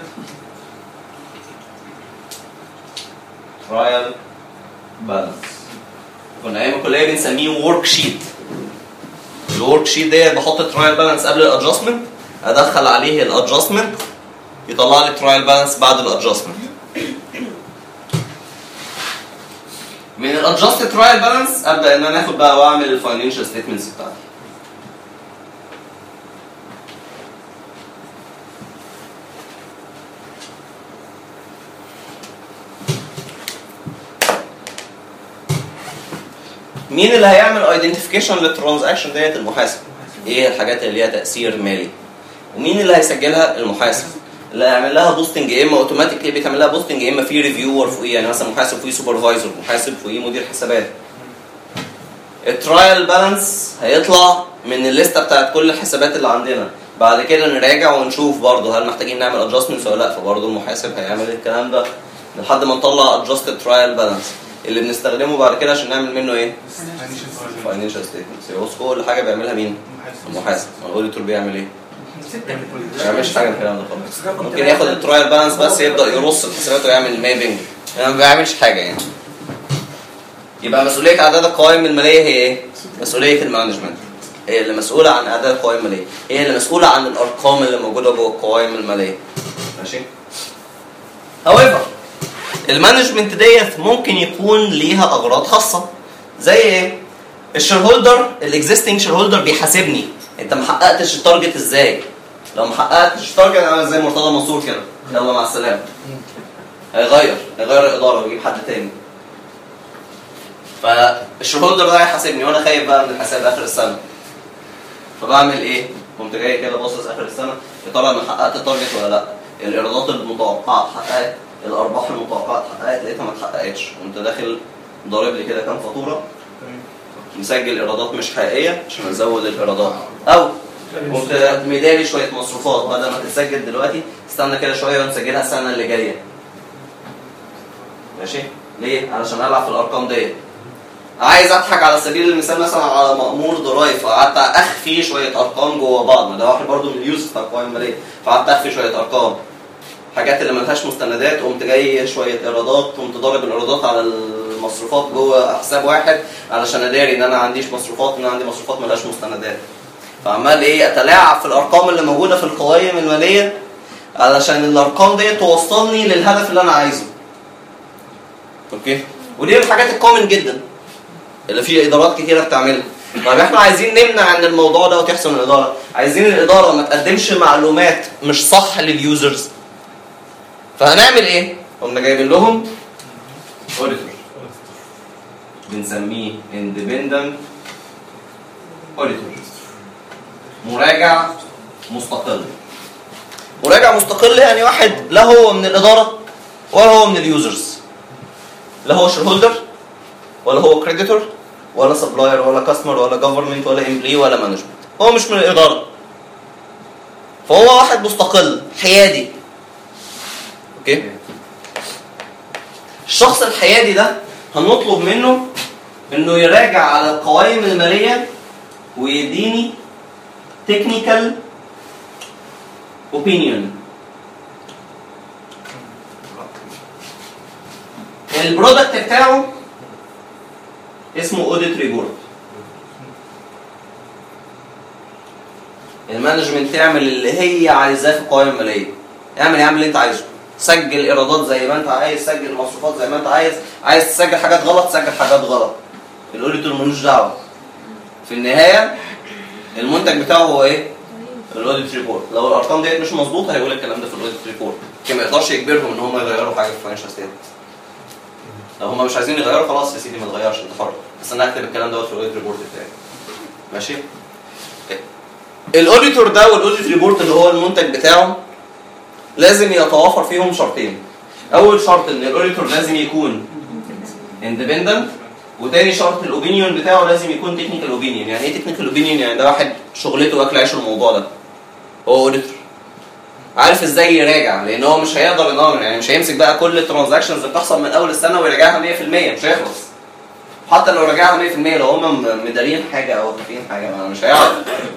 trial balance. كنا ايام الكليه بنسميه ورك شيت. الورك شيت ديت بحط الترايل بالانس قبل الادجستمنت، ادخل عليه الادجستمنت يطلع لي الترايل بالانس بعد الادجستمنت. من الادجستد ترايل بالانس ابدا ان انا اخد بقى واعمل الفاينانشال ستيتمنتس بتاعتي. مين اللي هيعمل ايدنتيفيكيشن للترانزاكشن ديت؟ المحاسب. ايه الحاجات اللي ليها تاثير مالي؟ ومين اللي هيسجلها؟ المحاسب. اللي هيعمل لها بوستنج يا اما اوتوماتيكلي بيتعمل لها بوستنج يا اما في ريفيور فوقيه، يعني مثلا محاسب فوقيه سوبرفايزر، محاسب فوقيه مدير حسابات. الترايل بالانس هيطلع من الليسته بتاعت كل الحسابات اللي عندنا، بعد كده نراجع ونشوف برضه هل محتاجين نعمل ادجستمنتس ولا لا، فبرضه المحاسب هيعمل الكلام ده لحد ما نطلع ادجستد ترايل بالانس اللي بنستخدمه بعد كده عشان نعمل منه ايه؟ فاينانشال ستيتمنتس. كل حاجه بيعملها مين؟ المحاسب. الاوديتور بيعمل ايه؟ ما بيعملش حاجه من الكلام ده خالص. ممكن ياخد الترايل بالانس بس يبدا يرص الحسابات ويعمل مابنج، يعني ما بيعملش حاجه يعني. يبقى مسؤوليه اعداد القوائم الماليه هي ايه؟ مسؤوليه المانجمنت. هي اللي مسؤوله عن اعداد القوائم الماليه، هي اللي مسؤوله عن الارقام اللي موجوده جوه القوائم الماليه. ماشي؟ however المانجمنت ديت ممكن يكون ليها اغراض خاصه. زي ايه؟ الشير هولدر، الاكزيستنج شير هولدر بيحاسبني انت ما حققتش التارجت ازاي؟ لو ما حققتش التارجت انا زي مرتضى منصور كده، يلا مع السلامه. هيغير الاداره ويجيب حد تاني. فالشير هولدر ده هيحاسبني وانا خايف بقى من الحساب اخر السنه. فبعمل ايه؟ قمت جاي كده باصص اخر السنه يا ترى انا حققت التارجت ولا لا؟ الايرادات المتوقعه اتحققت، الارباح المتوقعه اتحققت، لقيتها ما اتحققتش، قمت داخل ضارب لي كده كام فاتوره مسجل ايرادات مش حقيقيه عشان ازود الايرادات، او قمت مداري شويه مصروفات بدل ما تتسجل دلوقتي استنى كده شويه ونسجلها السنه اللي جايه. ماشي؟ ليه؟ علشان العب في الارقام ديت. عايز اضحك على سبيل المثال مثلا على مأمور ضرايب، فقعدت اخفي شويه ارقام جوه بعض، ما ده واحد برضه من اليوز بتاع القوائم الماليه، فقعدت اخفي شويه ارقام. حاجات اللي ملهاش مستندات قمت جاي شويه ايرادات، قمت ضارب الايرادات على المصروفات جوه حساب واحد علشان اداري ان انا ما عنديش مصروفات، ان انا عندي مصروفات ملهاش مستندات. فعمال ايه؟ اتلاعب في الارقام اللي موجوده في القوائم الماليه علشان الارقام دي توصلني للهدف اللي انا عايزه. اوكي؟ ودي من الحاجات الكومن جدا اللي فيه ادارات كتيره بتعملها. طيب احنا عايزين نمنع ان الموضوع ده وتحسن الاداره، عايزين الاداره ما تقدمش معلومات مش صح لليوزرز. فهنعمل ايه؟ قمنا جايبين لهم اوديتور بنسميه اندبندنت اوديتور، مراجع مستقل. مراجع مستقل يعني واحد لا هو من الاداره ولا هو من اليوزرز، لا هو شير هولدر ولا هو كريديتور ولا سبلاير ولا كاستمر ولا جفرمنت ولا امبلي ولا مانجمنت، هو مش من الاداره، فهو واحد مستقل حيادي. اوكي، الشخص الحيادي ده هنطلب منه انه يراجع على القوائم الماليه ويديني تكنيكال اوبينيون. البرودكت بتاعه اسمه اوديت ريبورت. المانجمنت تعمل اللي هي عايزاه في القوائم الماليه، اعمل اللي انت عايزه، سجل ايرادات زي ما انت عايز، سجل مصروفات زي ما انت عايز تسجل حاجات غلط سجل حاجات غلط، الاوديتور ملوش دعوه. في النهايه المنتج بتاعه هو ايه؟ الاوديت ريبورت. لو الارقام ديت مش مظبوطه هيقول الكلام ده في الاوديت ريبورت، ما يقدرش يجبرهم ان هم يغيروا حاجه في الفاينانشال ستيتمنت. لو هم مش عايزين يغيروا خلاص يا سيدي ما تغيرش، انت حر، بس انا هكتب الكلام دوت في الاوديت ريبورت بتاعي. ماشي؟ الاوديتور ده والاوديت ريبورت اللي هو المنتج بتاعه لازم يتوافر فيهم شرطين. اول شرط ان الاوديتور لازم يكون اندبندنت، وتاني شرط الاوبينيون بتاعه لازم يكون تكنيكال اوبينيون. يعني ايه تكنيكال اوبينيون؟ يعني ده واحد شغلته واكل عيش الموضوع ده، هو اوديتور عارف ازاي يراجع، لان هو مش هيقدر ان هو يعني مش هيمسك بقى كل الترانزاكشنز اللي بتحصل من اول السنه ويراجعها 100%، مش هيخلص. حتى لو راجعها 100% لو هم مدارين حاجه او خافين حاجه مش هيعرف.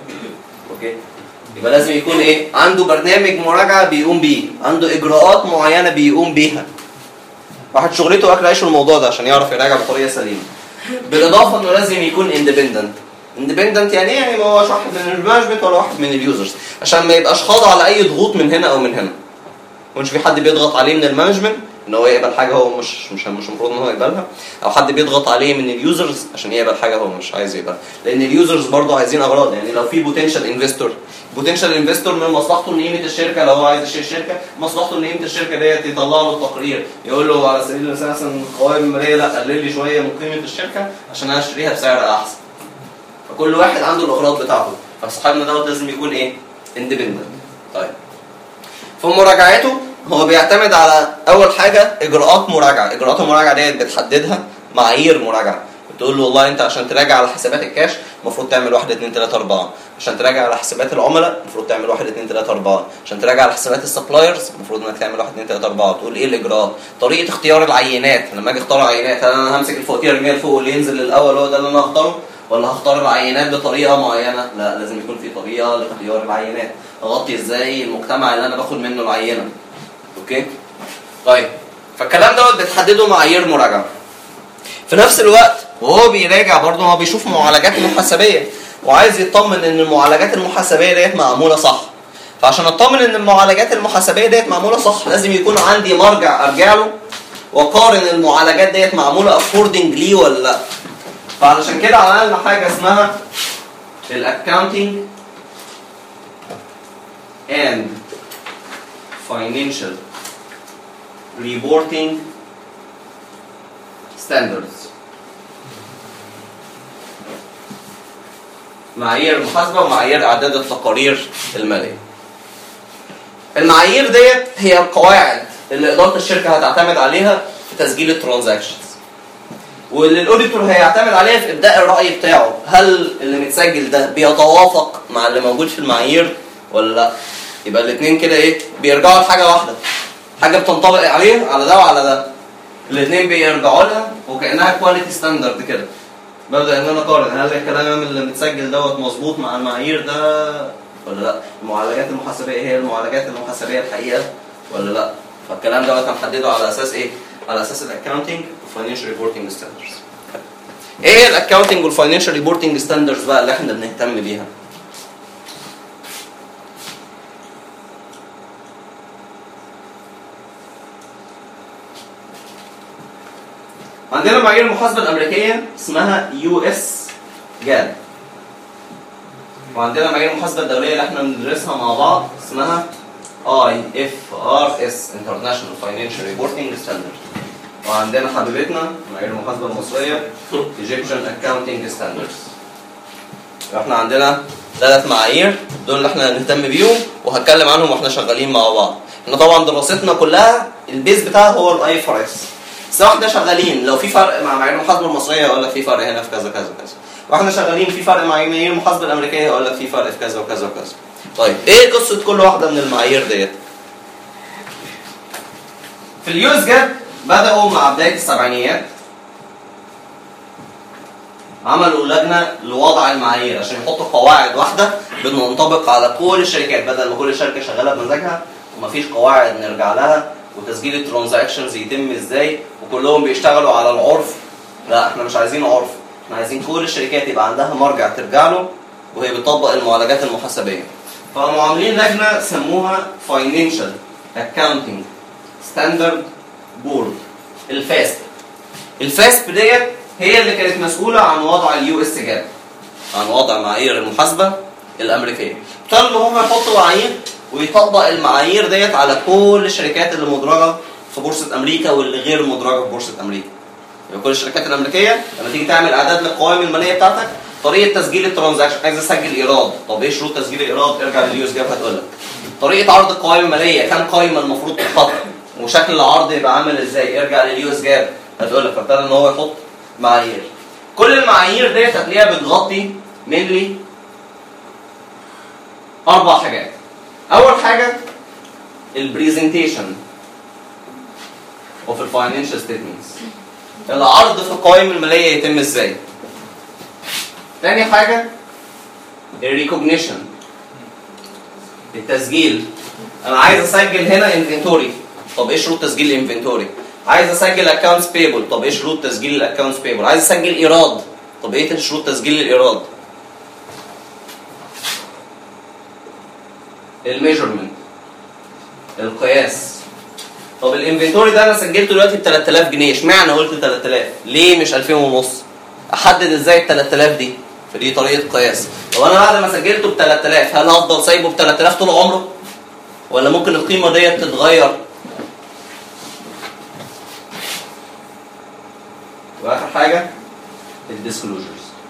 اوكي، يبقى لازم يكون ايه؟ عنده برنامج مراجعه بيقوم بيه، عنده اجراءات معينه بيقوم بيها. واحد شغلته واكل عيش الموضوع ده عشان يعرف يراجع بطريقه سليمه. بالاضافه انه لازم يكون اندبندنت. اندبندنت يعني ايه؟ يعني ما هوش واحد من المانجمنت ولا واحد من اليوزرز، عشان ما يبقاش خاضع لاي ضغوط من هنا او من هنا. مش في حد بيضغط عليه من المانجمنت ان هو يقبل حاجه هو مش المفروض ان هو يقبلها، او حد بيضغط عليه من اليوزرز عشان يقبل حاجه هو مش عايز يقبلها، لان اليوزرز برضه عايزين اغراض. يعني لو في بوتنشال انفستور من مصلحته ان قيمه الشركه، لو هو عايز يشتري الشركه مصلحته ان قيمه الشركه ديت يطلع له التقرير يقول له على سبيل المثال مثلا القوائم الماليه لا قلل لي شويه من قيمه الشركه عشان انا اشتريها بسعر احسن. فكل واحد عنده الاغراض بتاعته، فصاحبنا دوت لازم يكون ايه؟ اندبندنت. طيب في مراجعته هو بيعتمد على اول حاجه اجراءات مراجعه. اجراءات المراجعه ديت بتحددها معايير مراجعه، بتقول له والله انت عشان تراجع على حسابات الكاش المفروض تعمل 1 2 3 4، عشان تراجع على حسابات العملاء المفروض تعمل 1 2 3 4، عشان تراجع على حسابات السبلايرز المفروض انك تعمل 1 2 3 4. تقول ايه الاجراءات، طريقه اختيار العينات. لما اجي اختار عينات هل انا همسك الفواتير ارميها لفوق اللي ينزل للاول هو ده اللي انا هختاره، ولا هختار العينات بطريقه معينه؟ لا، لازم يكون في طريقه لاختيار العينات. اغطي ازاي المجتمع اللي انا باخد منه العينه. اوكي؟ طيب فالكلام دوت بتحدده معايير مراجعه. في نفس الوقت وهو بيراجع برضه هو بيشوف معالجات محاسبيه وعايز يطمن ان المعالجات المحاسبيه ديت معموله صح. فعشان اطمن ان المعالجات المحاسبيه ديت معموله صح لازم يكون عندي مرجع ارجع له واقارن المعالجات ديت معموله اكوردنجلي ولا لا. فعلشان كده عملنا حاجه اسمها الاكاونتنج and financial reporting standards. معايير محاسبه ومعايير اعداد التقارير الماليه. المعايير ديت هي القواعد اللي اداره الشركه هتعتمد عليها في تسجيل الترانزاكشنز، واللي الاوديتور هيعتمد عليها في ابداء الراي بتاعه، هل اللي متسجل ده بيتوافق مع اللي موجود في المعايير ولا لا. يبقى الاثنين كده ايه؟ بيرجعوا لحاجه واحده، حاجه بتنطبق عليه على ده وعلى ده. الاثنين بيرجعوا لها وكانها كواليتي ستاندرد كده. ببدا ان انا اقارن هل الكلام اللي متسجل دوت مظبوط مع المعايير ده ولا لا. المعالجات المحاسبيه هي المعالجات المحاسبيه الحقيقه ولا لا. فالكلام دوت هنحدده على اساس ايه؟ على اساس الاكاونتنج والفاينانشال ريبورتنج ستاندردز. ايه الاكاونتنج والفاينانشال ريبورتنج ستاندردز بقى اللي احنا بنهتم بيها؟ عندنا معايير المحاسبه الامريكيه اسمها US GAAP، وعندنا معايير المحاسبه الدوليه اللي احنا بندرسها مع بعض اسمها IFRS International Financial Reporting Standards، وعندنا حبيبتنا معايير المحاسبه المصريه Egyptian Accounting Standards. احنا عندنا 3 معايير دول اللي احنا هنهتم بيهم وهتكلم عنهم واحنا شغالين مع بعض. احنا طبعا دراستنا كلها البيز بتاعها هو IFRS. بس احنا شغالين لو في فرق مع معايير المحاسبه المصريه يقول لك في فرق هنا في كذا كذا كذا، واحنا شغالين في فرق مع معايير المحاسبه الامريكيه يقول لك في فرق في كذا وكذا وكذا. طيب ايه قصه كل واحده من المعايير ديت؟ في اليو اس جاب بداوا مع بدايه السبعينيات عملوا لجنه لوضع المعايير عشان يحطوا قواعد واحده بتنطبق على كل الشركات، بدل ما كل شركه شغاله بمزاجها ومفيش قواعد نرجع لها، وتسجيل الترانزاكشنز يتم ازاي وكلهم بيشتغلوا على العرف. لا احنا مش عايزين عرف، احنا عايزين كل الشركات يبقى عندها مرجع ترجع له وهي بتطبق المعالجات المحاسبيه. فقاموا عاملين لجنه سموها Financial Accounting Standard Board، الفاسب. الفاسب ديت هي اللي كانت مسؤوله عن وضع اليو اس جاب، عن وضع معايير المحاسبه الامريكيه. ابتدوا ان هم يحطوا معايير ويطبق المعايير ديت على كل الشركات اللي مدرجه في بورصه امريكا واللي غير مدرجه في بورصه امريكا. يبقى كل الشركات الامريكيه لما تيجي تعمل اعداد للقوائم الماليه بتاعتك، طريقه تسجيل الترانزاكشن، عايز اسجل ايراد، طب ايه شروط تسجيل الايراد؟ ارجع لليو اس جاب هتقول لك. طريقه عرض القوائم الماليه، كام قائمه المفروض تتحط وشكل العرض يبقى عامل ازاي؟ ارجع لليو اس جاب هتقول لك. فابتدى ان هو يحط معايير. كل المعايير ديت هتلاقيها بتغطي mainly 4 حاجات. اول حاجه البريزنتيشن اوف الفاينانشال ستيتمنتس، العرض في القوائم الماليه يتم ازاي. تاني حاجه الريكوجنيشن، التسجيل. انا عايز اسجل هنا انفنتوري، طب ايه شروط تسجيل الانفنتوري؟ عايز اسجل اكونتس بيبل، طب ايه شروط تسجيل الاكونتس بيبل؟ عايز اسجل ايراد، طب ايه شروط تسجيل الايراد؟ الميجرمنت، القياس. طب الانفنتوري ده انا سجلته دلوقتي ب 3000 جنيه، اشمعنى قلت 3000؟ ليه مش 2500؟ احدد ازاي ال 3000 دي؟ فدي طريقه قياس. طب انا بعد ما سجلته ب 3000 هل هفضل سايبه ب 3000 طول عمره؟ ولا ممكن القيمه ديت تتغير؟ واخر حاجه الديسكلوجرز،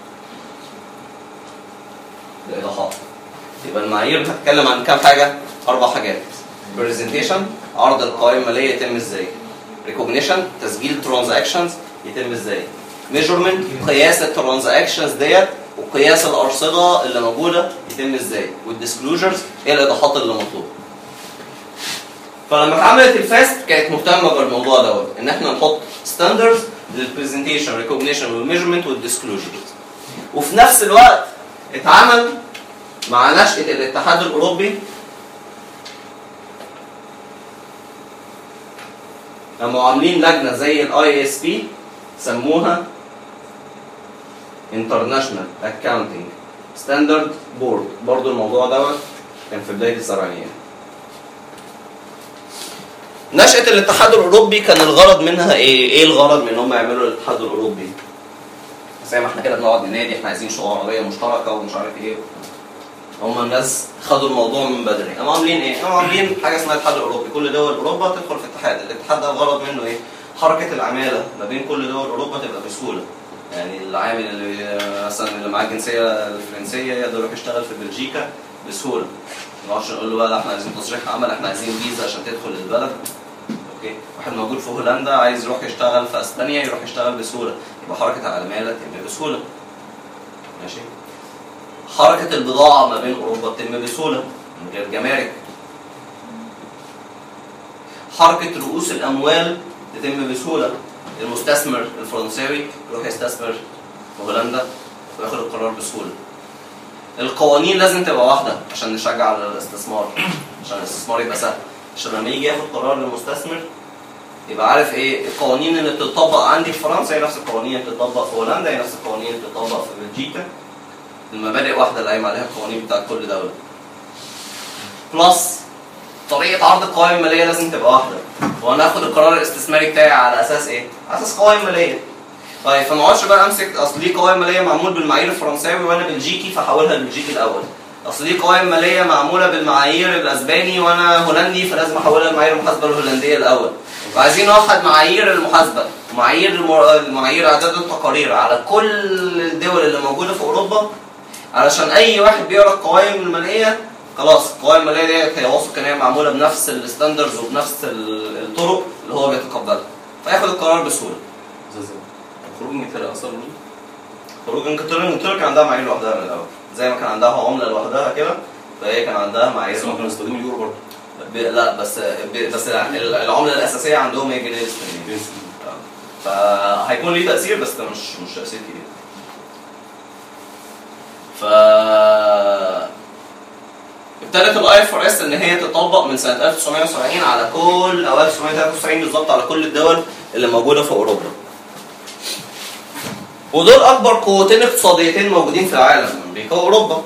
الايضاحات. يبقى المعايير بتتكلم عن كام حاجه؟ 4 حاجات. بريزنتيشن، عرض القوائم الماليه يتم ازاي. ريكوجنيشن، تسجيل ترانزاكشنز يتم ازاي. ميجرمنت، قياس الترانزاكشنز ديت وقياس الارصده اللي موجوده يتم ازاي. والديسكلوجرز هي الايضاحات اللي مطلوبه. فلما اتعملت الفاست كانت مهتمه بالموضوع دوت، ان احنا نحط ستاندردز للبرزنتيشن ريكوجنيشن والميجرمنت والديسكلوجرز. وفي نفس الوقت اتعمل مع نشأة الاتحاد الاوروبي كانوا عاملين لجنه زي الاي اس بي سموها انترناشونال اكاونتنج ستاندرد بورد. برضو الموضوع دوت كان في بدايه السبعينيات. نشأة الاتحاد الاوروبي كان الغرض منها ايه؟ ايه الغرض من ان هم يعملوا الاتحاد الاوروبي؟ زي ما احنا كده بنقعد ننادي احنا عايزين شعوب عربيه مشتركه ومش عارف ايه. هم الناس خدوا الموضوع من بدري. قاموا عاملين ايه؟ قاموا عاملين حاجه اسمها الاتحاد الاوروبي، كل دول اوروبا تدخل في اتحاد. الاتحاد ده الغرض منه ايه؟ حركه العماله ما بين كل دول اوروبا تبقى بسهوله. يعني العامل اللي مثلا اللي معاه الجنسيه الفرنسيه يقدر يروح يشتغل في بلجيكا بسهوله. ما نقعدش نقول له بقى لا احنا عايزين تصريح عمل، احنا عايزين فيزا عشان تدخل البلد. اوكي، واحد موجود في هولندا عايز يروح يشتغل في اسبانيا يروح يشتغل بسهوله، يبقى حركه العماله تتم بسهوله. ماشي؟ حركه البضاعه ما بين اوروبا تتم بسهوله من غير جمارك. حركه رؤوس الاموال تتم بسهوله. المستثمر الفرنساوي يروح يستثمر في هولندا وياخد القرار بسهوله. القوانين لازم تبقى واحده عشان نشجع على الاستثمار، عشان الاستثمار يبقى سهل، عشان لما يجي ياخد قرار للمستثمر يبقى عارف ايه القوانين اللي بتطبق عندي في فرنسا هي نفس القوانين اللي بتطبق في هولندا، هي نفس القوانين اللي بتطبق في بلجيكا. المبادئ واحده اللي قايمه عليها القوانين بتاعت كل دوله. بلس طريقه عرض القوائم الماليه لازم تبقى واحده. وانا اخد القرار الاستثماري بتاعي على اساس ايه؟ على اساس قوائم ماليه. طيب فما اقعدش بقى امسك اصل دي قوائم ماليه معمول بالمعايير الفرنساوي وانا بلجيكي فحولها للبلجيكي الاول. اصل دي قوائم ماليه معموله بالمعايير الاسباني وانا هولندي فلازم احولها للمعايير المحاسبه الهولنديه الاول. وعايزين نوحد معايير المحاسبه معايير اعداد التقارير على كل الدول اللي موجوده في اوروبا، علشان اي واحد بيقرا القوائم الماليه خلاص القوائم الماليه دي هي واثق ان هي معموله بنفس الستاندردز وبنفس الطرق اللي هو بيتقبلها. فياخد القرار بسهوله. ازاي؟ خروج انجلترا اصلا مين؟ خروج انجلترا كان عندها معايير لوحدها من الاول، زي ما كان عندها عمله لوحدها كده، فهي كان عندها معايير. بس هم كانوا بيستخدموا اليورو برضه. لا بس العمله الاساسيه عندهم هي الجنيه الاسترليني. فهيكون ليه تاثير بس ده مش تاثير كبير. ف ابتدت الاي اف ار اس ان هي تطبق من سنه 1970 على كل او 1993 بالظبط على كل الدول اللي موجوده في اوروبا. ودول اكبر قوتين اقتصاديتين موجودين في العالم، امريكا واوروبا.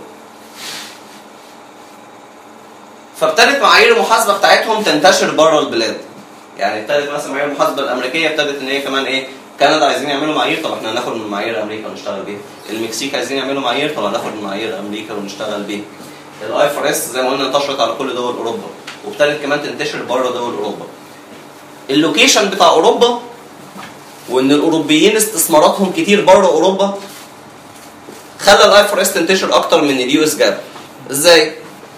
فابتدت معايير المحاسبه بتاعتهم تنتشر بره البلاد. يعني ابتدت مثلا معايير المحاسبه الامريكيه ابتدت ان هي كمان ايه، كندا عايزين يعملوا معايير، طب احنا هناخد من معايير امريكا ونشتغل بيها. المكسيك عايزين يعملوا معايير، طب هناخد من معايير امريكا ونشتغل بيها. الاي اف ار اس زي ما قلنا انتشرت على كل دول اوروبا، وابتدت كمان تنتشر بره دول اوروبا. اللوكيشن بتاع اوروبا وان الاوروبيين استثماراتهم كتير بره اوروبا خلى الاي اف ار اس تنتشر اكتر من اليو اس جاب. ازاي؟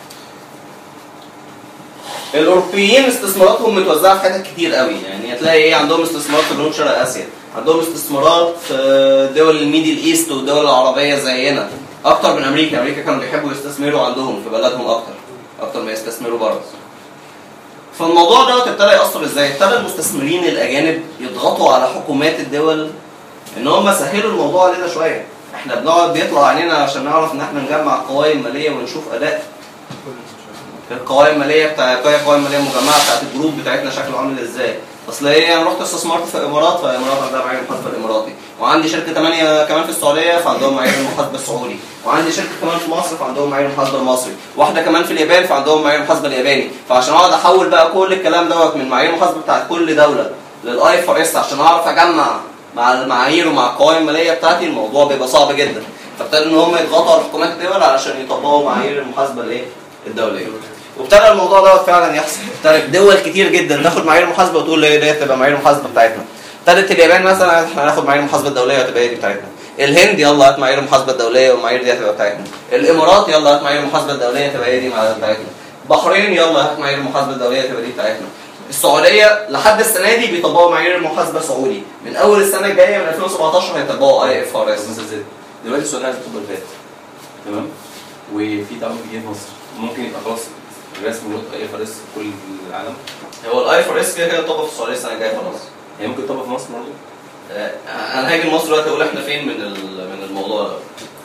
الاوروبيين استثماراتهم متوزعه في حتت كتير قوي، يعني هتلاقي ايه، عندهم استثمارات في جنوب شرق اسيا، عندهم استثمارات في دول الميدل ايست والدول العربيه زينا اكتر من امريكا. امريكا كانوا بيحبوا يستثمروا عندهم في بلدهم اكتر ما يستثمروا بره. فالموضوع ده ابتدى يأثر ازاي؟ ابتدى المستثمرين الاجانب يضغطوا على حكومات الدول ان هم سهلوا الموضوع علينا شويه. احنا بنقعد بيطلع علينا عشان نعرف ان احنا نجمع قوائم ماليه ونشوف اداء القوائم الماليه القوائم الماليه المجمعه بتاعت الجروب بتاعتنا شكله عامل ازاي. اصل ايه، انا رحت استثمرت في الامارات، فالامارات عندها معايير المحاسبه الاماراتي، وعندي شركه ثانيه كمان في السعوديه فعندهم معايير المحاسبه السعودي، وعندي شركه كمان في مصر فعندهم معايير المحاسبه المصري، واحده كمان في اليابان فعندهم معايير المحاسبه الياباني. فعشان اقعد احول بقى كل الكلام دوت من معايير المحاسبه بتاعت كل دوله للاي اف ار اس عشان اعرف اجمع مع المعايير ومع القوائم الماليه بتاعتي، الموضوع بيبقى صعب جدا. فابتدوا ان هم يضغطوا على حكومات الدول علشان يطبقوا معايير المحاسبه الايه الدوليه. وابتدى الموضوع دوت فعلا يحصل. ابتدت دول كتير جدا تاخد معايير المحاسبه وتقول ايه دي تبقى معايير المحاسبه بتاعتنا. ابتدت اليابان مثلا احنا هناخد معايير المحاسبه الدوليه وتبقى هي دي بتاعتنا. الهند يلا هات معايير المحاسبه الدوليه والمعايير دي هتبقى بتاعتنا. الامارات يلا هات معايير المحاسبه الدوليه تبقى هي دي بتاعتنا. بحرين يلا هات معايير المحاسبه الدوليه تبقى دي بتاعتنا. السعوديه لحد السنه دي بيطبقوا معايير المحاسبه سعودي، من اول السنه الجايه من 2017 هيطبقوا اي اف ار اس. دلوقتي السعوديه عايزه تطبق الفات، تمام؟ وفي تعاون جديد في مصر، ممكن يبقى خلاص رسم نقطه اي اف ار اس في كل العالم. هو الاي اف ار اس كده اتطبق في السعوديه السنه الجايه خلاص. هي ممكن تطبق في مصر برضه؟ انا هاجي لمصر دلوقتي اقول احنا فين من الموضوع ده.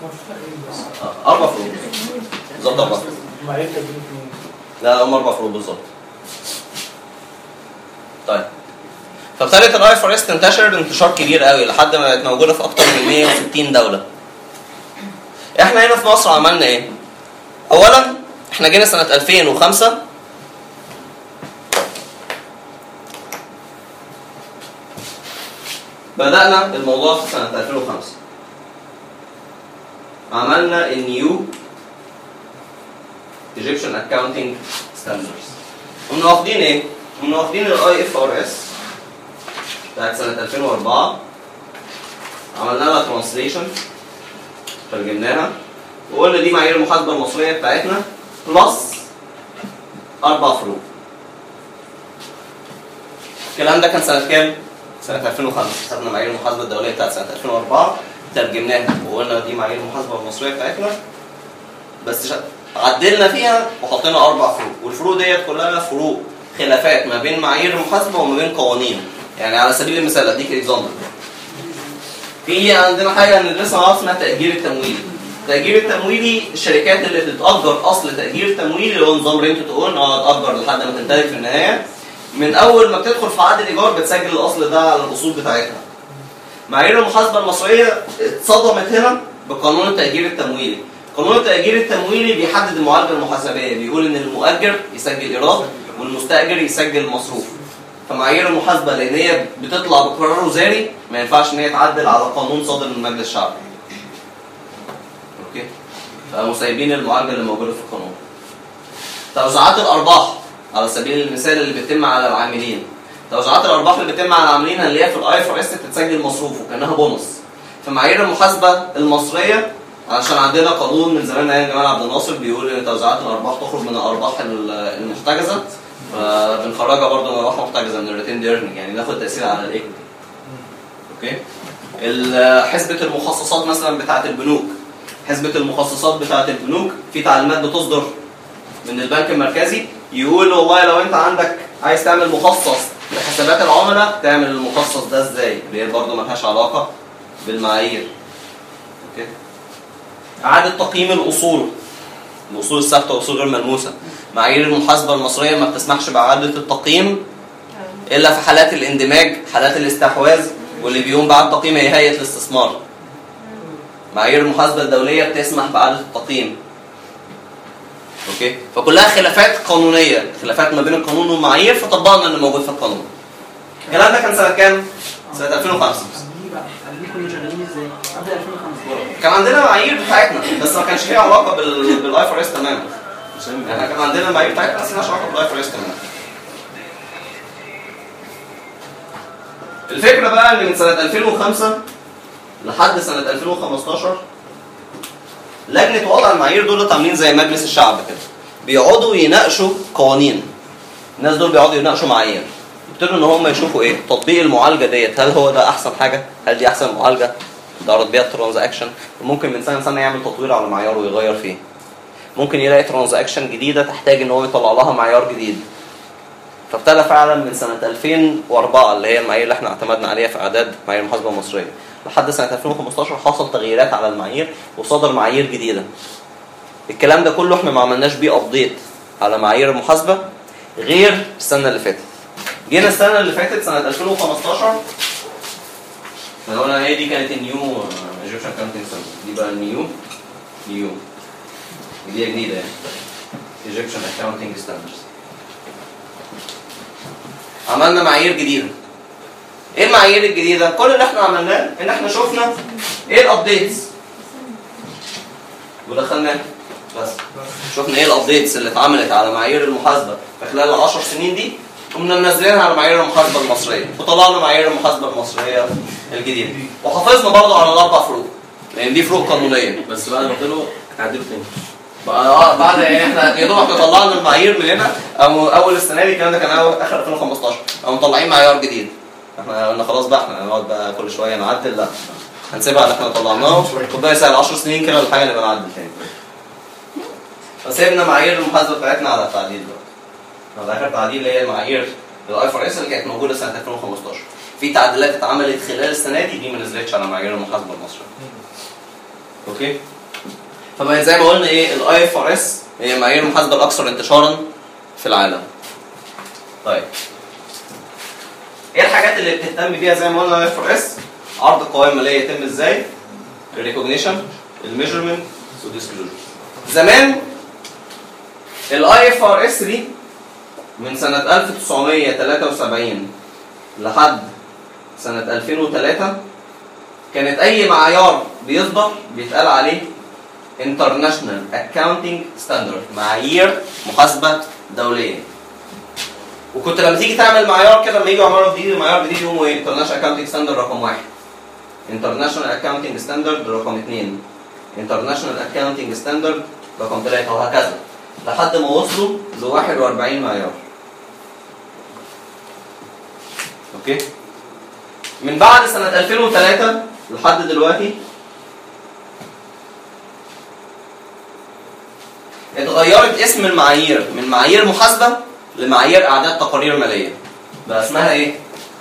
4 فروق بالظبط. 4 لا هم 4 فروق بالظبط. طيب فابتدت الاي اف ار اس تنتشر انتشار كبير قوي لحد ما بقت موجوده في اكتر من 160 دوله. احنا هنا في مصر عملنا ايه؟ اولا احنا جينا سنه 2005 بدأنا الموضوع في سنة 2005. عملنا النيو Egyptian Accounting Standards. كنا واخدين ايه؟ كنا واخدين الاي اف ار اس بتاعت سنة 2004، عملنا لها ترانسليشن، ترجمناها وقلنا دي معايير المحاسبة المصرية بتاعتنا بلس 4 فروق. الكلام ده كان سنة كام؟ سنة 2005. خدنا معايير المحاسبة الدولية بتاعت سنة 2004 ترجمناها وقلنا دي معايير المحاسبة المصرية بتاعتنا، بس عدلنا فيها وحطينا 4 فروق، والفروق ديت كلها فروق خلافات ما بين معايير المحاسبة وما بين قوانين. يعني على سبيل المثال اديك اكزامبل. في عندنا حاجة ندرسها اسمها تأجير التمويلي. التأجير التمويلي الشركات اللي بتتأجر أصل تأجير تمويلي اللي هو نظام رينت تو اون، تأجر لحد ما تنتهي في النهاية. من اول ما بتدخل في عقد الايجار بتسجل الاصل ده على الاصول بتاعتها. معايير المحاسبه المصريه اتصدمت هنا بقانون التاجير التمويلي. قانون التاجير التمويلي بيحدد المعالجه المحاسبيه، بيقول ان المؤجر يسجل ايراد والمستاجر يسجل مصروف. فمعايير المحاسبه لان هي بتطلع بقرار وزاري ما ينفعش ان هي تعدل على قانون صادر من مجلس الشعب. اوكي؟ فقاموا سايبين المعالجه اللي موجوده في القانون. توزيعات الارباح على سبيل المثال اللي بتتم على العاملين. توزيعات الارباح اللي بتتم على العاملين اللي هي في الاي اف ار اس بتتسجل مصروف وكانها بونص. في معايير المحاسبه المصريه عشان عندنا قانون من زمان ايام جمال عبد الناصر بيقول ان توزيعات الارباح تخرج من الارباح المحتجزه فبنخرجها برضه من روح محتجزه من الريتيند ايرنينج، يعني ناخد تاثير على الايكويتي. اوكي. حسبه المخصصات مثلا بتاعه البنوك، حسبه المخصصات بتاعه البنوك في تعليمات بتصدر من البنك المركزي يقول والله لو انت عندك عايز تعمل مخصص لحسابات العملاء تعمل المخصص ده ازاي، اللي هي برضه ملهاش علاقه بالمعايير. اوكي. اعاده تقييم الاصول الثابته والاصول غير ملموسه. معايير المحاسبه المصريه ما بتسمحش باعاده التقييم الا في حالات الاندماج، حالات الاستحواذ، واللي بيقوم بعد تقييم هي هيئه الاستثمار. معايير المحاسبه الدوليه بتسمح باعاده التقييم. اوكي. فكلها خلافات قانونيه، خلافات ما بين القانون والمعايير، فطبقنا اللي موجود في القانون. الكلام ده كان سنه كام؟ سنه 2005. كنا شغالين ازاي؟ قبل 2005 كان عندنا معايير بتاعتنا بس ما كانش ليها علاقه بالاي فور اس تماما. احنا كان عندنا المعايير بتاعتنا بس مالهاش علاقه بالاي فور اس تماما. الفكره بقى ان من سنه 2005 لحد سنه 2015 لجنه وضع المعايير دول عاملين زي مجلس الشعب كده، بيقعدوا يناقشوا قوانين. الناس دول بيقعدوا يناقشوا معايير، يبتدوا ان هم يشوفوا ايه تطبيق المعالجه ديت، هل هو ده احسن حاجه؟ هل دي احسن معالجه دارت بيها الترانزاكشن؟ وممكن من سنه لسنه يعمل تطوير على معيار ويغير فيه. ممكن يلاقي ترانزاكشن جديده تحتاج ان هو يطلع لها معيار جديد. فابتدى فعلا من سنه 2004 اللي هي المعايير اللي احنا اعتمدنا عليها في اعداد معايير المحاسبه المصريه لحد سنه 2015 حصل تغييرات على المعايير وصدر معايير جديده. الكلام ده كله احنا ما عملناش بيه ابديت على معايير المحاسبه غير السنه اللي فاتت. جينا السنه اللي فاتت سنه 2015 احنا قلنا هي دي كانت النيو ايجيبشن اكاونتنج ستاندرد، دي بقى النيو دي جديده يعني ايجيبشن اكاونتنج ستاندرد. عملنا معايير جديده. ايه المعايير الجديده؟ كل اللي احنا عملناه ان احنا شفنا ايه الابديتس ودخلناها بس. شفنا ايه الابديتس اللي اتعملت على معايير المحاسبه في خلال ال10 سنين دي، قمنا منزلينها على معايير المحاسبه المصريه، وطلعنا معايير المحاسبه المصريه الجديده، وحافظنا برضه على الاربع فروق لان دي فروق قانونيه. بس بعد ما طلعوا هتعدلوا تاني. بعد احنا يا دوبك طلعنا المعايير من هنا اول السنه دي، الكلام ده كان اخر 2015 قاموا مطلعين معيار جديد. احنا قلنا خلاص بقى احنا هنقعد بقى كل شويه نعدل، لا هنسيبها اللي احنا طلعناه ربنا يسهل 10 سنين كده ولا حاجه نبقى نعدل تاني. فسيبنا معايير المحاسبه بتاعتنا على التعديل بقى. اخر تعديل اللي هي المعايير الاي فور اس اللي كانت موجوده سنه 2015. في تعديلات اتعملت خلال السنه دي ما نزلتش على معايير المحاسبه المصريه. اوكي؟ فبقى زي ما قلنا ايه الاي فور اس هي معايير المحاسبه الاكثر انتشارا في العالم. طيب ايه الحاجات اللي بتهتم بيها زي ما قلنا الاي فور اس؟ عرض القوائم الماليه يتم ازاي؟ الريكوجنيشن، الميجرمنت، والديسكلوجر. زمان الاي اف ار اس دي من سنه 1973 لحد سنه 2003 كانت اي معيار بيصدر بيتقال عليه International Accounting Standard، معايير محاسبه دوليه. وكنت لما تيجي تعمل معيار كده، لما يجوا يعملوا جديد معيار جديد يقوموا ايه؟ International Accounting Standard رقم 1، International Accounting Standard رقم 2، International Accounting Standard رقم 3، وهكذا لحد ما وصلوا ل 41 معيار. اوكي؟ من بعد سنة 2003 لحد دلوقتي اتغيرت اسم المعايير من معايير محاسبة لمعايير اعداد تقارير مالية. بقى اسمها ايه؟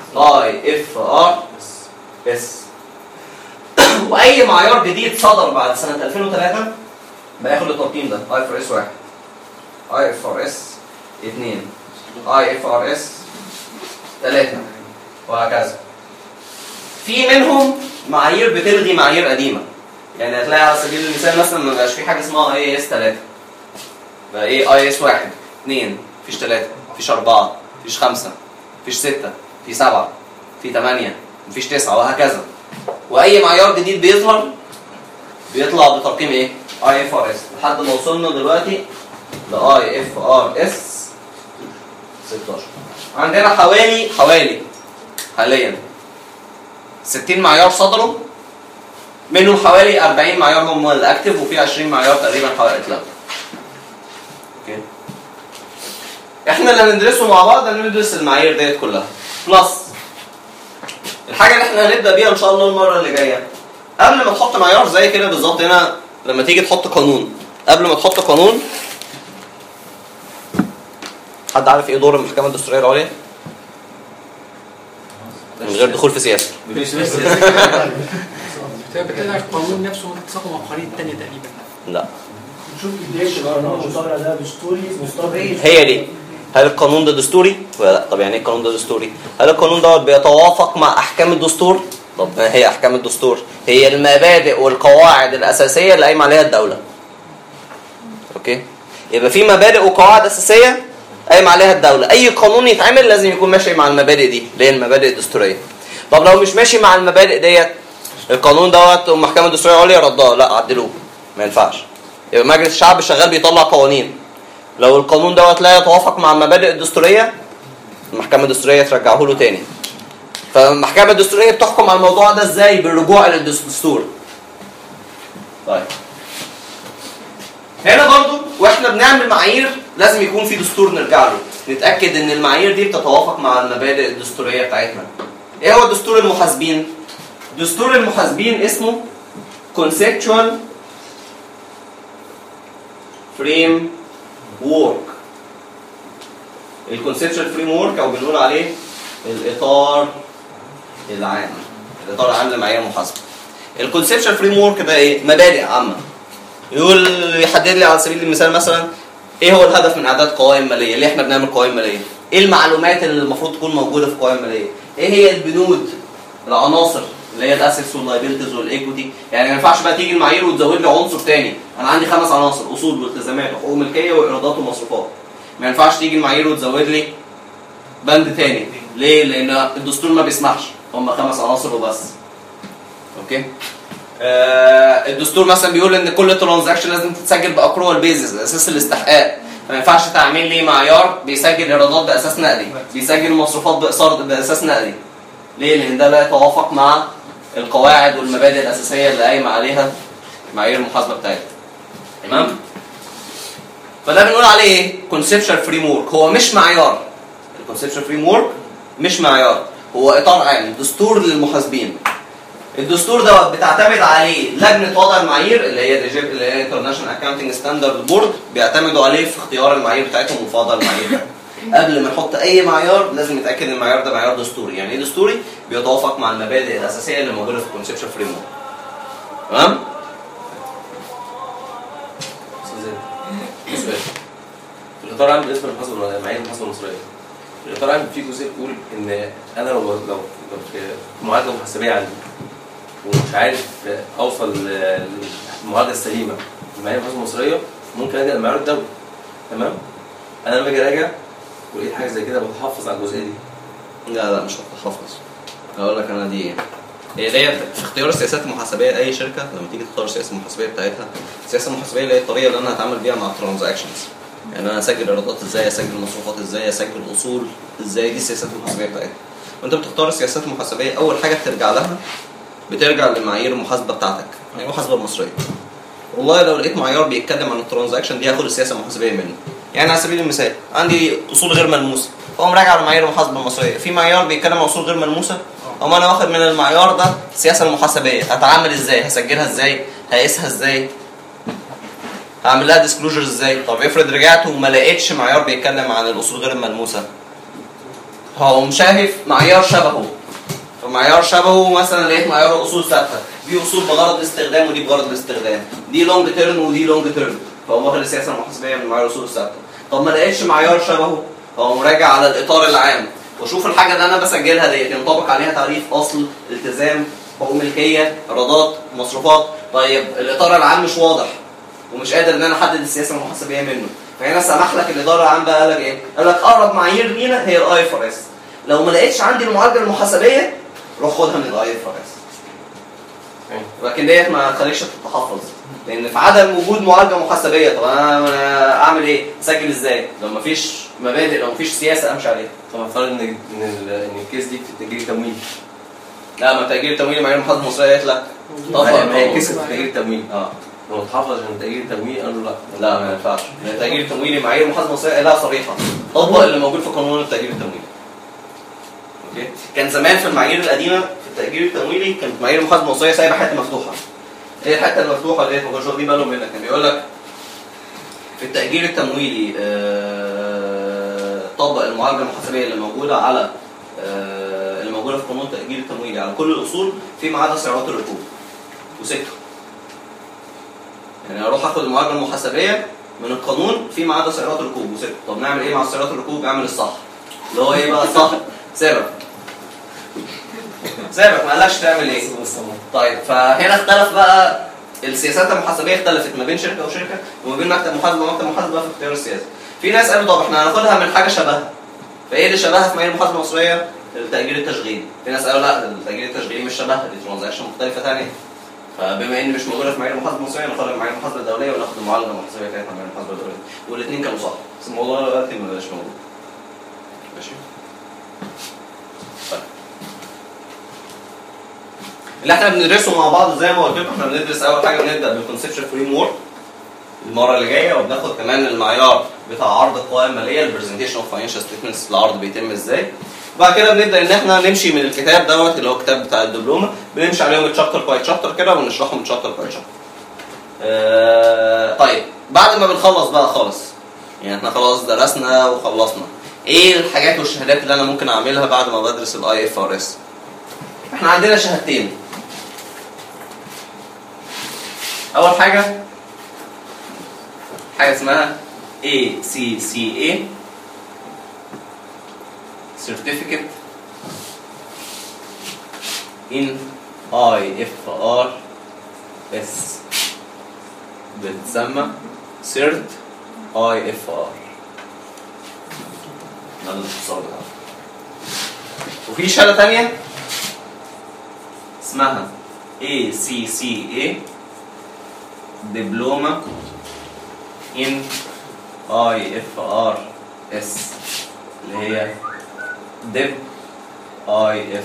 IFRS. واي معيار جديد صدر بعد سنة 2003 بقى ياخد الترقيم ده IFRS 1، IFRS 2، IFRS 3 وهكذا. في منهم معايير بتلغي معايير قديمة، يعني هتلاقي على سبيل المثال مثلا ما بقاش في حاجة اسمها IAS 3، بقى ايه IAS 1 2، مفيش 3، مفيش 4، مفيش 5، مفيش 6، في 7، في 8، مفيش 9 وهكذا. واي معيار جديد بيظهر بيطلع بترقيم ايه؟ IFRS لحد ما وصلنا دلوقتي ل IFRS 16. عندنا حوالي حاليا 60 معيار صدروا، منهم حوالي 40 معيار هم الاكتف، وفي 20 معيار تقريبا حوالي اتلغوا. اوكي. احنا اللي هندرسه مع بعض هندرس المعايير ديت كلها. بلس الحاجه اللي احنا هنبدا بيها ان شاء الله المره اللي جايه، قبل ما تحط معيار زي كده بالظبط، هنا لما تيجي تحط قانون، قبل ما تحط قانون، حد عارف ايه دور المحكمه الدستوريه العليا؟ من غير دخول في سياسه. بتبقى القانون نفسه متساقه مع القوانين الثانيه تقريبا. لا. نشوف ازاي القانون المشترع ده دستوري مستوى هي دي. هل القانون ده دستوري ولا لا؟ طب يعني ايه القانون ده دستوري؟ هل القانون دوت بيتوافق مع احكام الدستور؟ طب ما هي احكام الدستور؟ هي المبادئ والقواعد الاساسيه اللي قايمه عليها الدوله. اوكي؟ يبقى في مبادئ وقواعد اساسيه قايمه عليها الدوله، اي قانون يتعمل لازم يكون ماشي مع المبادئ دي اللي هي المبادئ الدستوريه. طب لو مش ماشي مع المبادئ ديت، القانون دوت المحكمه الدستوريه العليا رداه، لا عدلوه، ما ينفعش. يبقى مجلس الشعب شغال بيطلع قوانين، لو القانون دوت لا يتوافق مع المبادئ الدستوريه المحكمه الدستوريه ترجعه له تاني. فالمحكمه الدستوريه بتحكم على الموضوع ده ازاي؟ بالرجوع للدستور. طيب هنا برضو واحنا بنعمل معايير لازم يكون في دستور نرجع له، نتاكد ان المعايير دي بتتوافق مع المبادئ الدستوريه بتاعتنا. ايه هو دستور المحاسبين؟ دستور المحاسبين اسمه conceptual framework. الكونسبشوال فريم وورك او بنقول عليه الاطار العام، الاطار العام لمعايير المحاسبه. الكونسبشوال فريم وورك ده ايه؟ مبادئ عامه. يقول يحدد لي على سبيل المثال مثلا ايه هو الهدف من اعداد قوائم ماليه؟ ليه احنا بنعمل قوائم ماليه؟ ايه المعلومات اللي المفروض تكون موجوده في قوائم ماليه؟ ايه هي البنود، العناصر اللي هي الاسيتس واللايبيلتيز والايكويتي؟ يعني ما ينفعش بقى تيجي المعايير وتزود لي عنصر ثاني، انا عندي 5 عناصر: اصول والتزامات وحقوق ملكيه وايرادات ومصروفات. ما ينفعش تيجي المعايير وتزود لي بند ثاني، ليه؟ لان الدستور ما بيسمحش، هم 5 عناصر وبس. اوكي؟ الدستور مثلا بيقول ان كل ترانزاكشن لازم تتسجل باكروال بيزز، اساس الاستحقاق. ما ينفعش تعمل لي معيار بيسجل ايرادات باساس نقدي، بيسجل مصروفات باساس نقدي. ليه؟ لان ده لا يتوافق مع القواعد والمبادئ الاساسيه اللي قايمه عليها معايير المحاسبه بتاعتنا. تمام؟ فده بنقول عليه ايه؟ كونسبشوال فريم وورك. هو مش معيار. الكونسبشوال فريم وورك مش معيار، هو اطار عام، دستور للمحاسبين. الدستور ده بتعتمد عليه لجنه وضع المعايير اللي هي انترناشونال اكاونتنج ستاندرد بورد، بيعتمدوا عليه في اختيار المعايير بتاعتهم وفي وضع المعايير. قبل ما نحط اي معيار لازم نتاكد ان المعيار ده معيار دستوري. يعني ايه دستوري؟ بيتوافق مع المبادئ الاساسيه اللي موجوده في الكونسبشوال فريم وورك. تمام؟ الاطار العام بالنسبه للمعايير المحاسبه المصريه، الاطار العام فيه جزء بيقول ان انا لو في معادله محاسبيه عندي ومش عارف اوصل للمعادله السليمه المعايير المحاسبه المصريه، ممكن الجا للمعيار الدولي. تمام؟ انا لما اجي اراجع ولقيت حاجه زي كده بتحفظ على الجزئيه دي. لا مش هتحفظ. هقول لك انا دي ايه. هي ديت في اختيار السياسات المحاسبيه لاي شركه، لما تيجي تختار السياسه المحاسبيه بتاعتها، السياسه المحاسبيه اللي هي الطريقه اللي انا هتعامل بيها مع الترانزاكشنز. يعني انا اسجل ايرادات ازاي، اسجل مصروفات ازاي، اسجل اصول ازاي، دي السياسات المحاسبيه بتاعتها. وانت بتختار السياسات المحاسبيه اول حاجه بترجع لها، بترجع لمعايير المحاسبه بتاعتك، يعني المحاسبه المصريه. والله لو لقيت معيار بيتكلم عن الترانزاكشن دي هاخد السياسه المحاسبيه منه. يعني على سبيل المثال عندي اصول غير ملموسه، فاقوم راجع على معايير المحاسبه المصريه، في معيار بيتكلم عن اصول غير ملموسه، اقوم انا واخد من المعيار ده السياسه المحاسبيه، هتعامل ازاي؟ هسجلها ازاي؟ هقيسها ازاي؟ هعمل لها ديسكلوجر ازاي؟ طب افرض رجعت وما لقيتش معيار بيتكلم عن الاصول غير الملموسه، هقوم شايف معيار شبهه. فمعيار شبهه مثلا لقيت معيار اصول ثابته، دي اصول بغرض الاستخدام ودي بغرض الاستخدام، دي لونج تيرن ودي لونج تيرن، فاقوم واخد السياسه المحاسبيه من معيار الاصول الثابته. طب ما لقيتش معيار شبهه، هقوم راجع على الاطار العام واشوف الحاجه اللي انا بسجلها ديت ينطبق عليها تعريف اصل، التزام، حقوق ملكيه، ايرادات، مصروفات. طيب الاطار العام مش واضح ومش قادر ان انا احدد السياسه المحاسبيه منه، فهنا سمح لك الاداره العام بقى، قال لك ايه؟ قال لك اقرب معايير لينا هي الاي اف ار اس. لو ما لقيتش عندي المعالجه المحاسبيه روح خدها من الاي اف ار اس. لكن ديت ما تخليكش تتحفظ، لان في عدم وجود معالجه محاسبيه، طب انا اعمل ايه؟ اسجل ازاي؟ لو ما فيش مبادئ، لو ما فيش سياسه امشي عليها. طب افترض ان الكيس دي في تأجير تمويل. لا، ما تأجير التمويل معايير المحاسبه المصريه قالت لك ما هي كيس في تأجير التمويل. هو اتحفظ عشان التأجير التمويلي قالوا لا. لا ما ينفعش، لان التأجير التمويلي معايير المحاسبه المصريه قالها صريحه، طبق اللي موجود في قانون التأجير التمويلي. اوكي؟ كان زمان في المعايير القديمه في التأجير التمويلي كانت معايير المحاسبه المصريه سايبه حته مفتوحه. ايه الحته المفتوحه ديت؟ ما كانوش واخدين بالهم منها، كان بيقول لك في التأجير التمويلي طبق المعالجه المحاسبيه اللي موجوده على اللي موجوده في قانون التأجير التمويلي على كل الاصول فيما عدا سعرات الركوب وسكه. يعني اروح اخد المعالجه المحاسبيه من القانون فيما عدا سعرات الركوب وسكه. طب نعمل ايه مع سعرات الركوب؟ اعمل الصح. اللي هو ايه بقى الصح؟ سابك ما قالكش تعمل ايه. طيب فهنا اختلف بقى السياسات المحاسبيه، اختلفت ما بين شركه وشركه وما بين مكتب محاسبه ومكتب محاسبه في اختيار السياسه. في ناس قالوا طب احنا هناخدها من حاجه شبهها. فايه اللي شبهها في معايير المحاسبه المصريه؟ التأجير التشغيلي. في ناس قالوا لا التأجير التشغيلي مش شبهها، دي ترانزاكشن مختلفه ثانيه. فبما ان مش موجوده في معايير المحاسبه المصريه ناخدها من معايير المحاسبه الدوليه وناخد المعالجه المحاسبيه بتاعتها من معايير المحاسبه الدوليه. والاثنين كانوا صح، بس الموضوع دلوقتي ما بقاش موجود. ماشي؟ طيب. اللي احنا بندرسه مع بعض زي ما قلت لكم، احنا بندرس اول حاجه بنبدا بالكونسبشن فريم ورك المره اللي جايه، وبناخد كمان المعيار بتاع عرض القوائم الماليه البرزنتيشن اوف فاينانشال ستيتمنتس. العرض بيتم ازاي؟ وبعد كده بنبدا ان احنا نمشي من الكتاب دوت اللي هو الكتاب بتاع الدبلومه، بنمشي عليهم تشابتر باي تشابتر كده ونشرحهم تشابتر باي تشابتر. طيب بعد ما بنخلص بقى خالص، يعني احنا خلاص درسنا وخلصنا، ايه الحاجات والشهادات اللي انا ممكن اعملها بعد ما بدرس الاي اف ار اس؟ احنا عندنا شهادتين. اول حاجه اسمها ACCA Certificate in IFRS، بتسمى CERT IFR، ده الاختصار بتاعها. وفي شهادة تانية اسمها ACCA Diploma in IFRS اللي هي DIP IFR،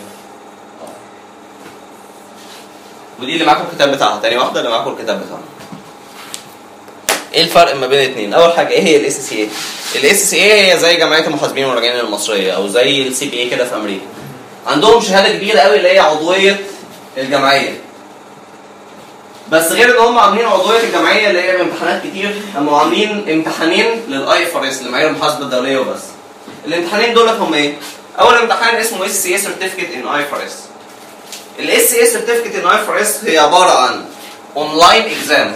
ودي اللي معاكم الكتاب بتاعها. تاني واحدة اللي معاكم الكتاب بتاعها. ايه الفرق ما بين الاثنين؟ اول حاجه ايه هي الاس سي اي؟ الاس سي اي هي زي جمعيه المحاسبين والمراجعين المصريه او زي السي بي اي كده في امريكا. عندهم شهاده كبيره قوي اللي هي عضويه الجمعيه. بس غير ان هم عاملين عضويه الجمعيه اللي هي بامتحانات كتير، هم عاملين امتحانين للاي اف ار اس لمعايير المحاسبه الدوليه وبس. الامتحانين دول هم ايه؟ اول امتحان اسمه اس سي اي سيرتيفيكت ان اي اف ار اس. الاس سي اي سيرتيفيكت ان اي اف ار اس هي عباره عن اونلاين اكزام،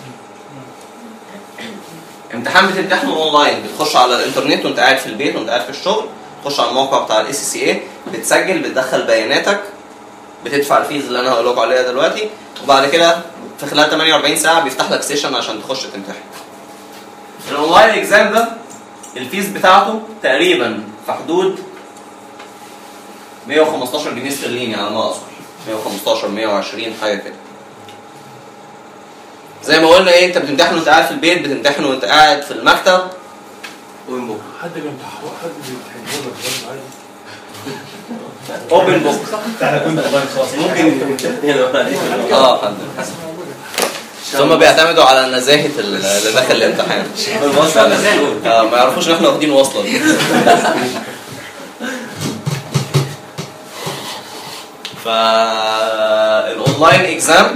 امتحان بتمتحنه اونلاين، بتخش على الانترنت وانت قاعد في البيت وانت قاعد في الشغل، تخش على الموقع بتاع الاس سي اي، بتسجل، بتدخل بياناتك، بتدفع الفيز اللي انا هقول لكم عليها دلوقتي، وبعد كده في خلال 48 ساعه بيفتح لك سيشن عشان تخش تمتحن. الاونلاين اكزام ده الفيز بتاعته تقريبا في حدود 115 جنيه استرليني على ما اذكر، 115 120 حاجه كده. زي ما قلنا ايه، انت بتمتحن وانت قاعد في البيت، بتمتحن وانت قاعد في المكتب اوبن بوك. حد بيمتحن عادي. اوبن بوك. احنا كنا والله خلاص ممكن حد. ثم بيعتمدوا على نزاهه اللي داخل الامتحان. ما يعرفوش ان احنا واخدين وصله. فالاونلاين اكزام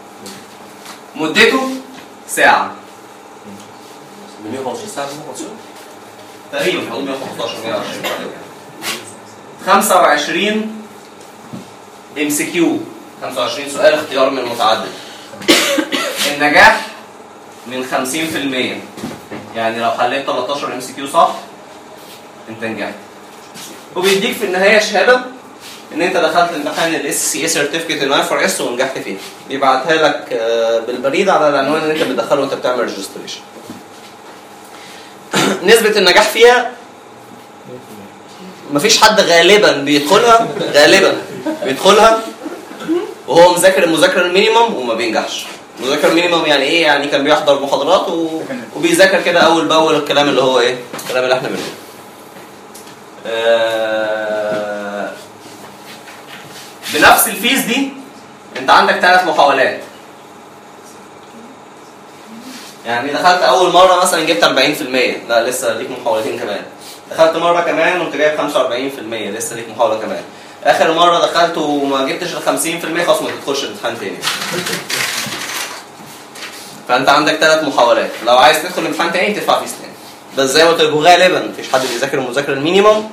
مدته ساعه. 115 ساعه تقريبا حوالي 115 120 25 ام سي كيو، 25 سؤال اختيار من متعدد. النجاح من 50%، يعني لو حليت 13 ام سي كيو صح انت نجحت. وبيديك في النهايه شهاده ان انت دخلت امتحان الاس سي اي سيرتيفيكت ان اي اف ار اس ونجحت فيه. بيبعتها لك بالبريد على العنوان اللي انت بتدخله وانت بتعمل ريجستريشن. نسبه النجاح فيها مفيش حد غالبا بيدخلها وهو مذاكر المذاكره المينيمم وما بينجحش. المذاكره المينيمم يعني ايه؟ يعني كان بيحضر محاضرات وبيذاكر كده اول باول الكلام اللي هو ايه؟ الكلام اللي احنا بنقوله. بنفس الفيز دي انت عندك 3 محاولات. يعني دخلت اول مره مثلا جبت 40%، لا لسه ليك محاولتين كمان. دخلت مره كمان وانت جايب 45%، لسه ليك محاوله كمان. اخر مره دخلت وما جبتش ال 50%، خلاص ما تدخلش الامتحان تاني. فانت عندك 3 محاولات، لو عايز تدخل الامتحان تاني تدفع فيس تاني. بس زي ما قلت لكم غالبا مفيش حد بيذاكر المذاكره المينيمم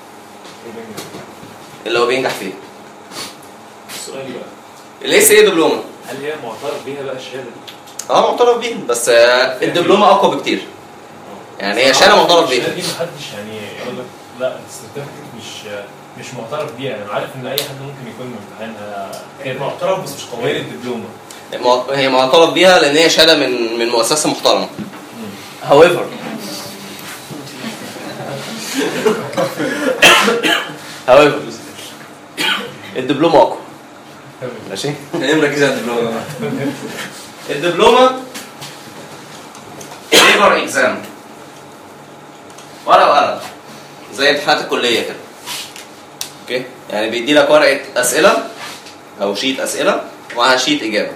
اللي هو بينجح فيه. السؤال بقى الاي سي دبلومه، هل هي معترف بيها بقى الشهاده دي؟ معترف بيها، بس الدبلومه اقوى بكتير. يعني هي شهاده معترف بيها. الشهاده دي محدش يعني يقول لك لا السيرتيفيكت مش معترف بيها. انا عارف ان اي حد ممكن يكون امتحانها هي معترف بس مش قويه الدبلومه. هي معترف بيها لان هي شهاده من مؤسسه محترمه. however الدبلومه اقوى. ماشي، خلينا مركزين على الدبلومه. الدبلومه paper exam، ورقه زي امتحانات الكليه كده. اوكي، يعني بيدي لك ورقه اسئله او شيت اسئله ومعاها شيت اجابه.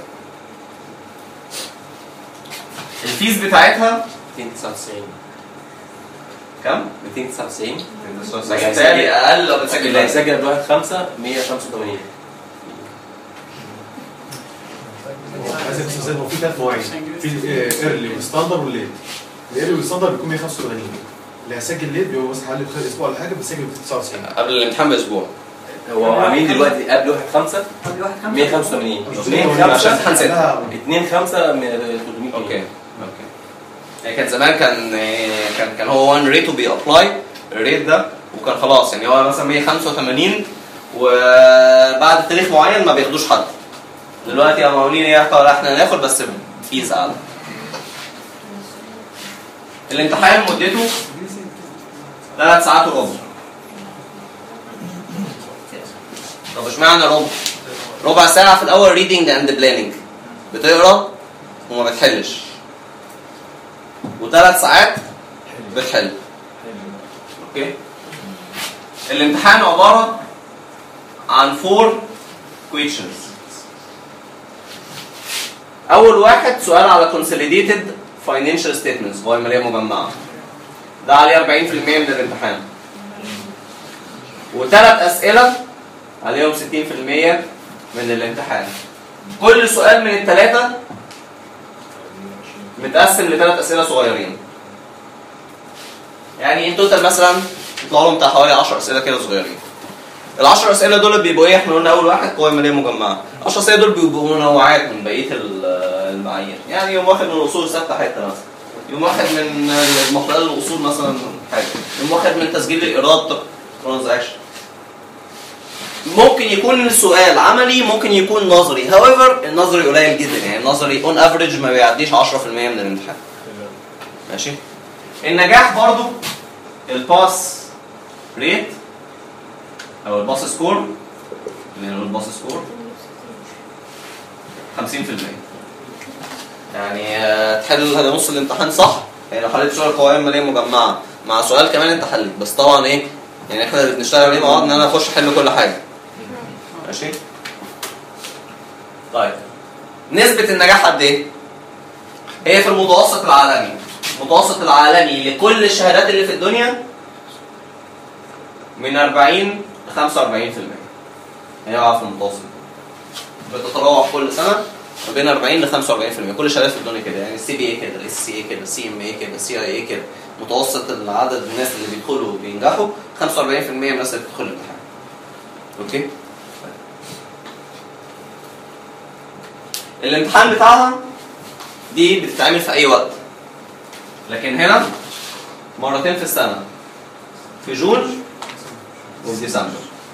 الفيز بتاعتها 299. كام؟ 299. بالتالي اقل لو بتسجل اللي هيسجل بواحد 5 185. عايزك تستخدم. هو في 3 مواعيد، في ايرلي والستاندر والليت. الايرلي والستاندر بيكون 185. اللي هيسجل ليت بيبقى مثلا حوالي خلال اسبوع ولا حاجه بيسجل 99 قبل الامتحان باسبوع. هو عاملين دلوقتي قبل 1 5 185. 2 5 امتحان 6. 2 5 300. اوكي. يعني كان زمان كان هو 1 ريت وبيابلاي الريت ده، وكان خلاص يعني هو مثلا 185 وبعد تاريخ معين ما بياخدوش حد. دلوقتي يا مقاولين ايه احنا هناخد بس فيز اعلى. الامتحان مدته 3 ساعات وربع. طب اشمعنى ربع ساعة في الأول ريدنج اند بلاننج، بتقرا وما بتحلش، و3 ساعات بتحل. اوكي. الامتحان عبارة عن 4 questions. أول واحد سؤال على consolidated financial statements، قوائم مالية مجمعة، ده عليه 40% من الامتحان. و3 أسئلة عليهم 60% من الامتحان. كل سؤال من ال3 متقسم ل3 أسئلة صغيرين. يعني ان توتال مثلا يطلع لهم بتاع حوالي 10 أسئلة كده صغيرين. ال10 أسئلة دول بيبقوا ايه؟ احنا قلنا أول واحد قوائم مالية مجمعة. 10 أسئلة دول بيبقوا منوعات من بقية المعايير. يعني يوم واخد من الأصول ثابتة حتة مثلا، يوم واخد من مقدار الأصول مثلا حاجة، يوم واخد من تسجيل الإيراد ترانزاكشن. ممكن يكون السؤال عملي، ممكن يكون نظري. however النظري قليل جدا، يعني النظري on average ما بيعديش 10% من الامتحان. ماشي. النجاح برضو الباس ريت او الباس سكور، الباس سكور 50%. يعني تحل نص الامتحان صح. يعني لو حليت سؤال قوائم مالية مجمعة مع سؤال كمان انت حليت، بس طبعا ايه يعني احنا اللي بنشتغل عليه مع بعض ان انا اخش احل كل حاجة. ماشي. طيب نسبة النجاح قد ايه؟ هي في المتوسط العالمي. المتوسط العالمي لكل الشهادات اللي في الدنيا من 40 ل 45%. هي في المتوسط بتتراوح كل سنة ما بين 40 ل 45%. كل الشهادات في الدنيا كده، يعني السي بي اي كده، الاس سي اي كده، السي ام اي كده، السي اي اي كده. متوسط العدد الناس اللي بيدخلوا وبينجحوا 45% من الناس اللي بتدخل الامتحان. اوكي. الامتحان بتاعها دي بتتعمل في اي وقت، لكن هنا مرتين في السنة، في جون وفي ديسمبر.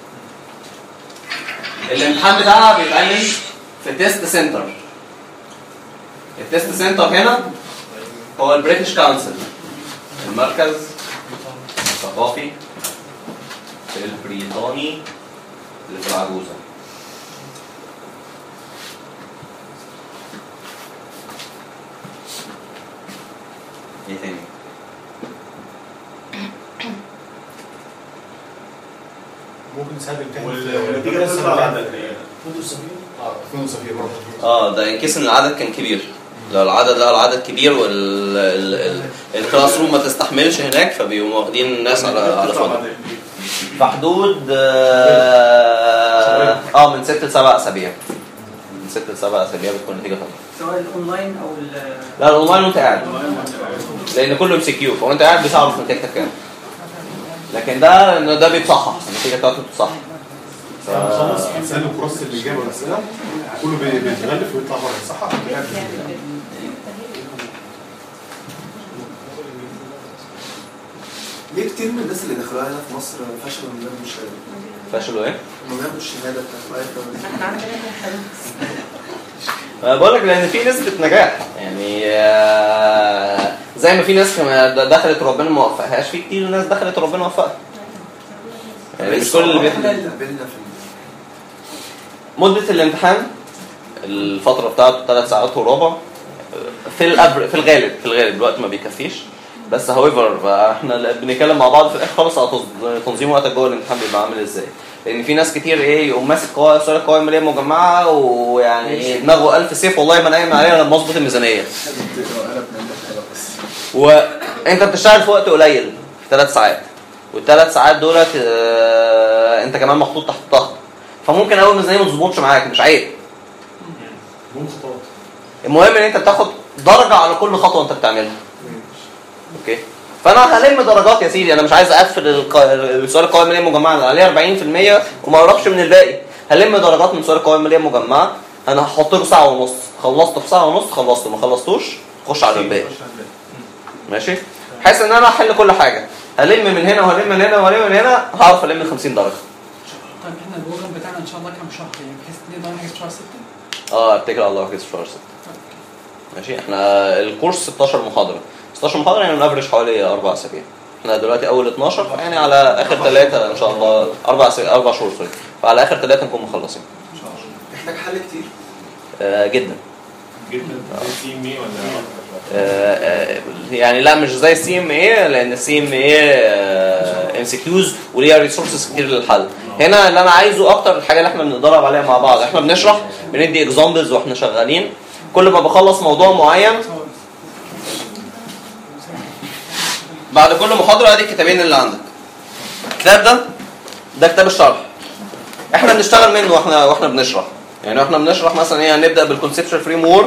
الامتحان بتاعها بيتعمل في تيست سنتر. التيست سنتر هنا هو البريتش كونسل، المركز الثقافي البريطاني اللي في العجوزة. ايه تاني؟ ممكن تساعد الامتحان. والنتيجه تطلع على العدد. فندق سفير برضه. ده ان كيس ان العدد كان كبير. لو العدد كبير والكلاس روم ما تستحملش هناك، فبيقوموا واخدين الناس على فضل في حدود من 6 ل 7 اسابيع. من 6 ل 7 اسابيع بتكون النتيجه طبعا. سواء الاونلاين او لا الاونلاين وانت قاعد، لان كله ام سي كيو، فوانت قاعد بتعرف نتيجتك كام. لكن ده بيتصحح، النتيجه بتاعته بتتصحح. خلاص هنسأل الكورس اللي جابوا الأسئلة كله بيتغلف ويطلع بره صح؟ ليه كتير من الناس اللي دخلوها هنا في مصر فشلوا من باب الشهادة؟ فشلوا ايه؟ من باب الشهادة بتاعت الآيفون. احنا عندنا بقول لك لان في نسبه نجاح، يعني زي ما في ناس دخلت ربنا ما وفقهاش، في كتير ناس دخلت ربنا وفقها. يعني مش كل اللي بيحصل. مده الامتحان الفتره بتاعته 3 ساعات وربع في الغالب الوقت ما بيكفيش، بس هاويفر احنا بنتكلم مع بعض في الاخر خالص على تنظيم وقتك جوه الامتحان بيبقى عامل ازاي. لان في ناس كتير يقوم ماسك سؤال القوائم الماليه المجمعه ويعني دماغه 1000 سيف والله ما نايم عليها لما اظبط الميزانيه. وانت بتشتغل في وقت قليل في 3 ساعات، وال3 ساعات دولت انت كمان محطوط تحت ضغط، فممكن اول ميزانيه ما تظبطش معاك، مش عيب. المهم ان انت بتاخد درجه على كل خطوه انت بتعملها. اوكي، فانا هلم درجات يا سيدي، انا مش عايز اقفل السؤال القوائم الماليه المجمعه اللي عليه 40% وما اقربش من الباقي. هلم درجات من سؤال القوائم الماليه المجمعه، انا هحط له ساعه ونص، خلصت في ساعه ونص، خلصت ما خلصتوش خش على الباقي. ماشي، بحيث ان انا احل كل حاجه، هلم من هنا وهلم من هنا وهلم من هنا، هعرف الم 50 درجه. طيب احنا البروجرام بتاعنا ان شاء الله كام شهر يعني بحيث نقدر نحجز في شهر 6؟ اتكل على الله احجز في شهر 6. ماشي، احنا الكورس 16 محاضره، 16 محاضره يعني نافرج حوالي 4 اسابيع. احنا دلوقتي اول 12 يعني على اخر 3 ان شاء الله 4 شهور سوري، فعلى اخر 3 نكون مخلصين. محتاج حل كتير؟ جدا جدا. سي ام اي ولا يعني لا مش زي السي ام اي، لان السي ام اي ام سي كيوز وليها ريسورسز كتير للحل. هنا اللي انا عايزه اكتر الحاجه اللي احنا بنتدرب عليها مع بعض، احنا بنشرح بندي اكزامبلز واحنا شغالين. كل ما بخلص موضوع معين بعد كل محاضره ادي الكتابين اللي عندك. الكتاب ده كتاب الشرح، احنا بنشتغل منه واحنا بنشرح. يعني احنا بنشرح مثلا ايه، هنبدا بالكونسبشن فريم وورك،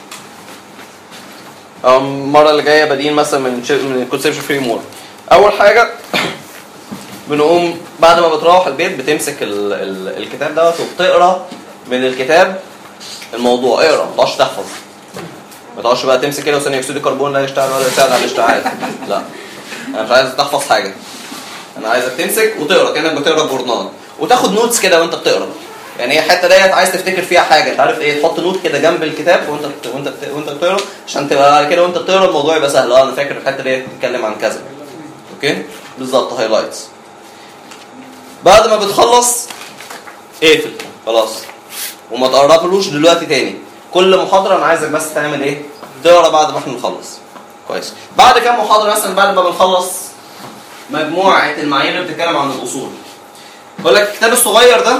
المره اللي جايه بادئين مثلا من الكونسبشن فريم وورك. اول حاجه بنقوم بعد ما بتروح البيت بتمسك الكتاب دوت وبتقرا من الكتاب الموضوع. اقرا، ما تقعدش تحفظ، ما تقعدش بقى تمسك كده وثاني اكسيد الكربون لا يشتغل ولا يساعد على الاشتعال. لا، انا مش عايز تحفظ حاجه، انا عايزك تمسك وتقرا كانك بتقرا جورنال، وتاخد نوتس كده وانت بتقرا. يعني هي الحته ديت عايز تفتكر فيها حاجه، انت عارف ايه، تحط نوت كده جنب الكتاب وانت بتقرا، عشان تبقى كده وانت بتقرا الموضوع يبقى سهل. انا فاكر الحته ديت بتتكلم عن كذا. اوكي، بالظبط، هايلايتس. بعد ما بتخلص اقفل خلاص وما تقربلوش دلوقتي تاني. كل محاضره انا عايزك بس تعمل ايه، تقرا بعد ما احنا نخلص. كويس. بعد كام محاضره مثلا بعد ما بنخلص مجموعه المعايير اللي بتتكلم عن الاصول، بقول لك الكتاب الصغير ده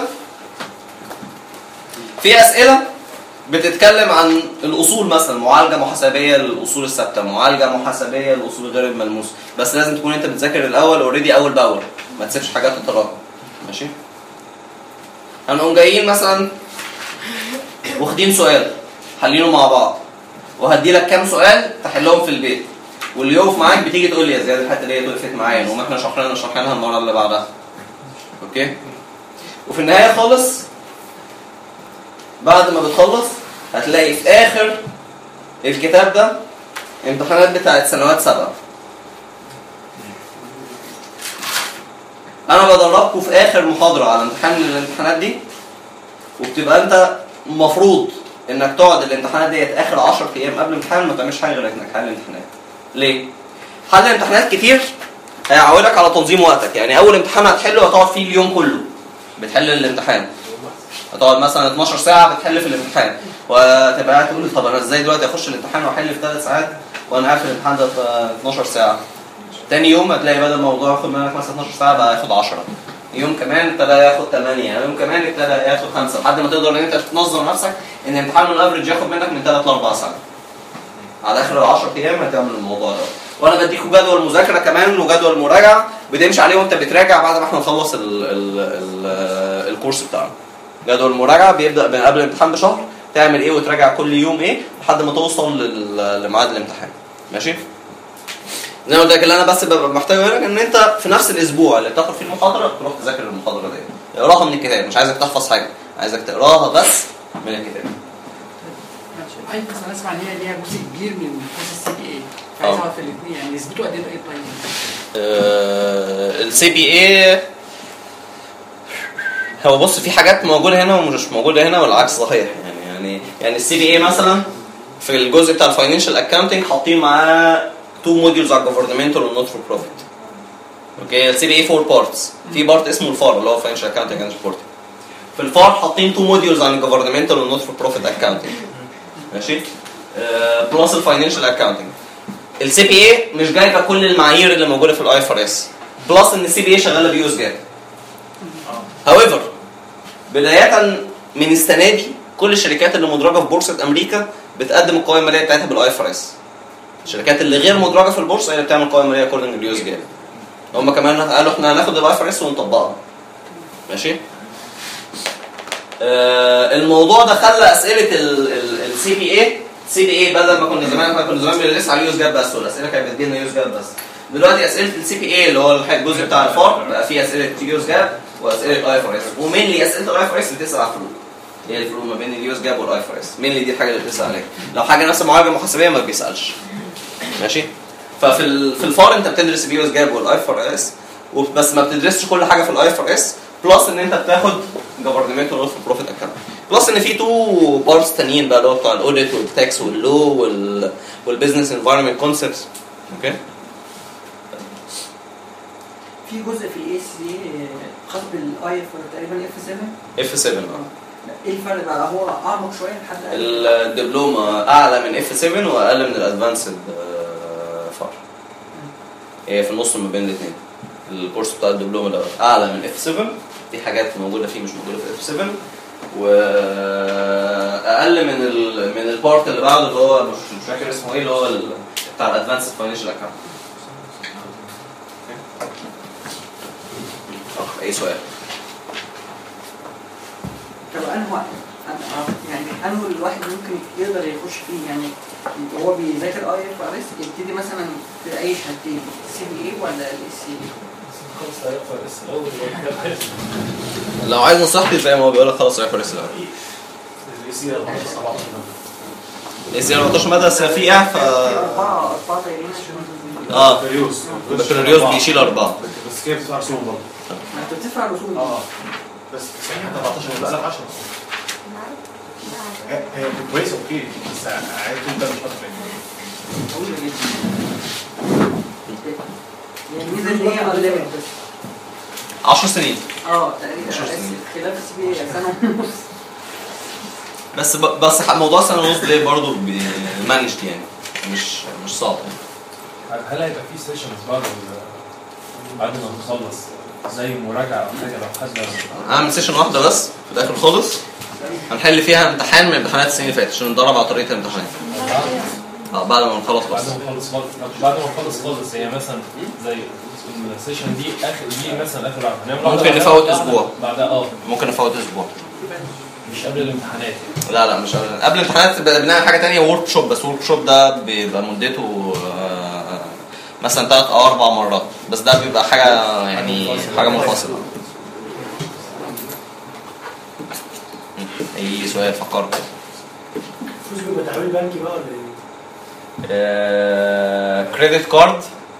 فيه اسئله بتتكلم عن الاصول، مثلا معالجه محاسبيه للاصول الثابته، معالجه محاسبيه للاصول غير الملموسه، بس لازم تكون انت بتذاكر الاول اوريدي اول باول، ما تسيبش حاجات تتراكم. ماشي، هنقوم جايين مثلا واخدين سؤال حلينه مع بعض، وهدي لك كام سؤال تحلهم في البيت، واللي يقف معاك بتيجي تقول لي يا زياد الحته دي وقفت معايا، وما احنا شرحناها المره اللي بعدها. اوكي، وفي النهايه خالص بعد ما بتخلص هتلاقي في اخر الكتاب ده امتحانات بتاعت سنوات 7. انا بدربكم في اخر محاضره على امتحان من الامتحانات دي، وبتبقى انت المفروض انك تقعد الامتحانات ديت اخر 10 ايام قبل الامتحان ما تعملش حاجه غير انك تحل الامتحانات. ليه؟ حل الامتحانات كتير هيعودك على تنظيم وقتك. يعني اول امتحان هتحله هتقعد فيه اليوم كله بتحل الامتحان، هتقعد مثلا 12 ساعه بتحل في الامتحان، وتبقى قاعد تقول طب انا ازاي دلوقتي اخش الامتحان واحل في 3 ساعات وانا قاعد في الامتحان ده 12 ساعه. تاني يوم هتلاقي بدل الموضوع ياخد منك مثلا 12 ساعه بقى ياخد 10، يوم كمان ابتدى ياخد 8، يوم كمان ابتدى ياخد 5، لحد ما تقدر ان انت تنظم نفسك ان الامتحان الافريج ياخد منك من 3 ل 4 ساعات. على اخر ال 10 ايام هتعمل الموضوع ده. وانا بديكوا جدول مذاكره كمان وجدول مراجعه بتمشي عليه وانت بتراجع بعد ما احنا نخلص الكورس بتاعنا. جدول المراجعه بيبدا قبل الامتحان بشهر، تعمل ايه وتراجع كل يوم ايه لحد ما توصل لميعاد الامتحان. ماشي؟ زي ما قلت لك اللي انا بس ببقى محتاج منك ان انت في نفس الاسبوع اللي بتاخد فيه المحاضره تروح تذاكر المحاضره دي. اقراها من الكتاب، مش عايزك تحفظ حاجه، عايزك تقراها بس من الكتاب. اي بس انا اسمع ان هي ليها جزء كبير من كورس السي بي اي، عايز اعرف الاثنين يعني نسبته قد ايه طيب؟ السي بي اي هو بص في حاجات موجوده هنا ومش موجوده هنا والعكس صحيح. يعني السي بي اي مثلا في الجزء بتاع الفاينانشال اكاونتنج حاطين معاه 2 موديولز على الجفرمنتال والنوت فور بروفيت. اوكي السي بي اي 4 بارتس، في بارت اسمه الفار اللي هو فاينانشال اكاونتنج اند ريبورتنج. في الفار حاطين 2 موديولز عن الجفرمنتال والنوت فور بروفيت اكاونتنج. ماشي؟ بلس الفاينانشال اكاونتنج. السي بي اي مش جايبه كل المعايير اللي موجوده في الاي اف ار اس، بلس ان السي بي اي شغاله بيو اس جاب. هاويفر بدايه من السنه دي كل الشركات اللي مدرجه في بورصه امريكا بتقدم القوائم الماليه بتاعتها بالاي اف ار اس. الشركات اللي غير مدرجه في البورصه هي اللي بتعمل قوائم ماليه اكوردنج لليو اس جاب. هم كمان قالوا احنا هناخد الاي اف ار اس ونطبقها. ماشي؟ الموضوع ده خلى اسئله السي بي اي بدل ما كنا زمان بندرس على اليو اس جاب بس، والاسئله كانت بتجي لنا يو اس جاب بس. دلوقتي اسئله السي بي اي اللي هو الجزء بتاع الفار بقى فيه اسئله يو اس جاب واسئله اي اف ار اس، ومينلي اسئله الاي اف ار اس بتسال على الفروق. هي الفروق ما بين اليو اس جاب والاي اف ار اس، مينلي دي الحاجه اللي بتسال عليها. لو حاجه نفس المعالجه المحاسبيه ما بيسالش. ماشي؟ ففي الفار انت بتدرس اليو اس جاب والاي اف ار اس بس ما بتدرسش كل حاجه في الاي اف ار اس، بلس ان انت بتاخد جفرمنتال ونوت فور بروفيت اكاونت، بلس ان في 2 بارتس تانيين بقى اللي هو بتاع الاوديت والتاكس واللو والبيزنس انفايرمنت كونسبتس. اوكي؟ في جزء في الاي سي خاص بالاي اف تقريبا اف 7 ايه الفرق بقى؟ هو اعمق شويه لحد الدبلومه اعلى من اف 7 واقل من الادفانسد فار. هي في النص ما بين الاثنين. الكورس بتاع الدبلومه ده اعلى من اف 7، في حاجات موجوده فيه مش موجوده في اف 7، واقل من البارت اللي بعده اللي هو مش فاكر اسمه ايه اللي هو بتاع الادفانسد فاينانشال اكاونت. اي سؤال؟ طب يعني انه الواحد ممكن يقدر يخش فيه يعني هو بيذاكر اي اف ار اس يبتدي مثلا في اي شهادتين سي بي اي ولا الاي سي؟ خلص اي اف ار اس الاول. لو عايز نصيحتي زي ما هو بيقول لك خلص اي اف ار اس الاول. الاي سي 14 ماده بس في أربعة تقريبا. بكالوريوس بيشيل 4 بس كيف بتدفع رسوم برضه؟ ما انت بتدفع رسوم. بس صحيح 14 بس 10 هي كويسه اوكي بس عايز انت مش هتفهم. طويله جدا. يعني الميزه ان هي انليمت بس 10 سنين. تقريبا خلاف السي بي سنه ونص. بس موضوع سنه ونص ده برضه مانجد يعني مش صعب. هل هيبقى في سيشنز بعد ما نخلص زي مراجعه او حاجه لو حد هعمل سيشن واحده بس في الاخر خالص هنحل فيها امتحان من امتحانات السنين اللي فاتت عشان ندرب على طريقه الامتحان. بعد ما نخلص بعد ما نخلص خالص هي مثلا زي السيشن دي مثلا اخر ممكن نفوت اسبوع بعدها ممكن نفوت اسبوع مش قبل الامتحانات لا مش قبل الامتحانات بنعمل حاجه ثانيه ورك شوب بس ورك شوب ده بيبقى مدته مثلا 3 أو 4 مرات بس ده بيبقى حاجه يعني حاجه منفصله. اي سؤال فكرت؟ فلوس بيبقى تحويل بنكي بقى ولا ايه؟ كريدت كارد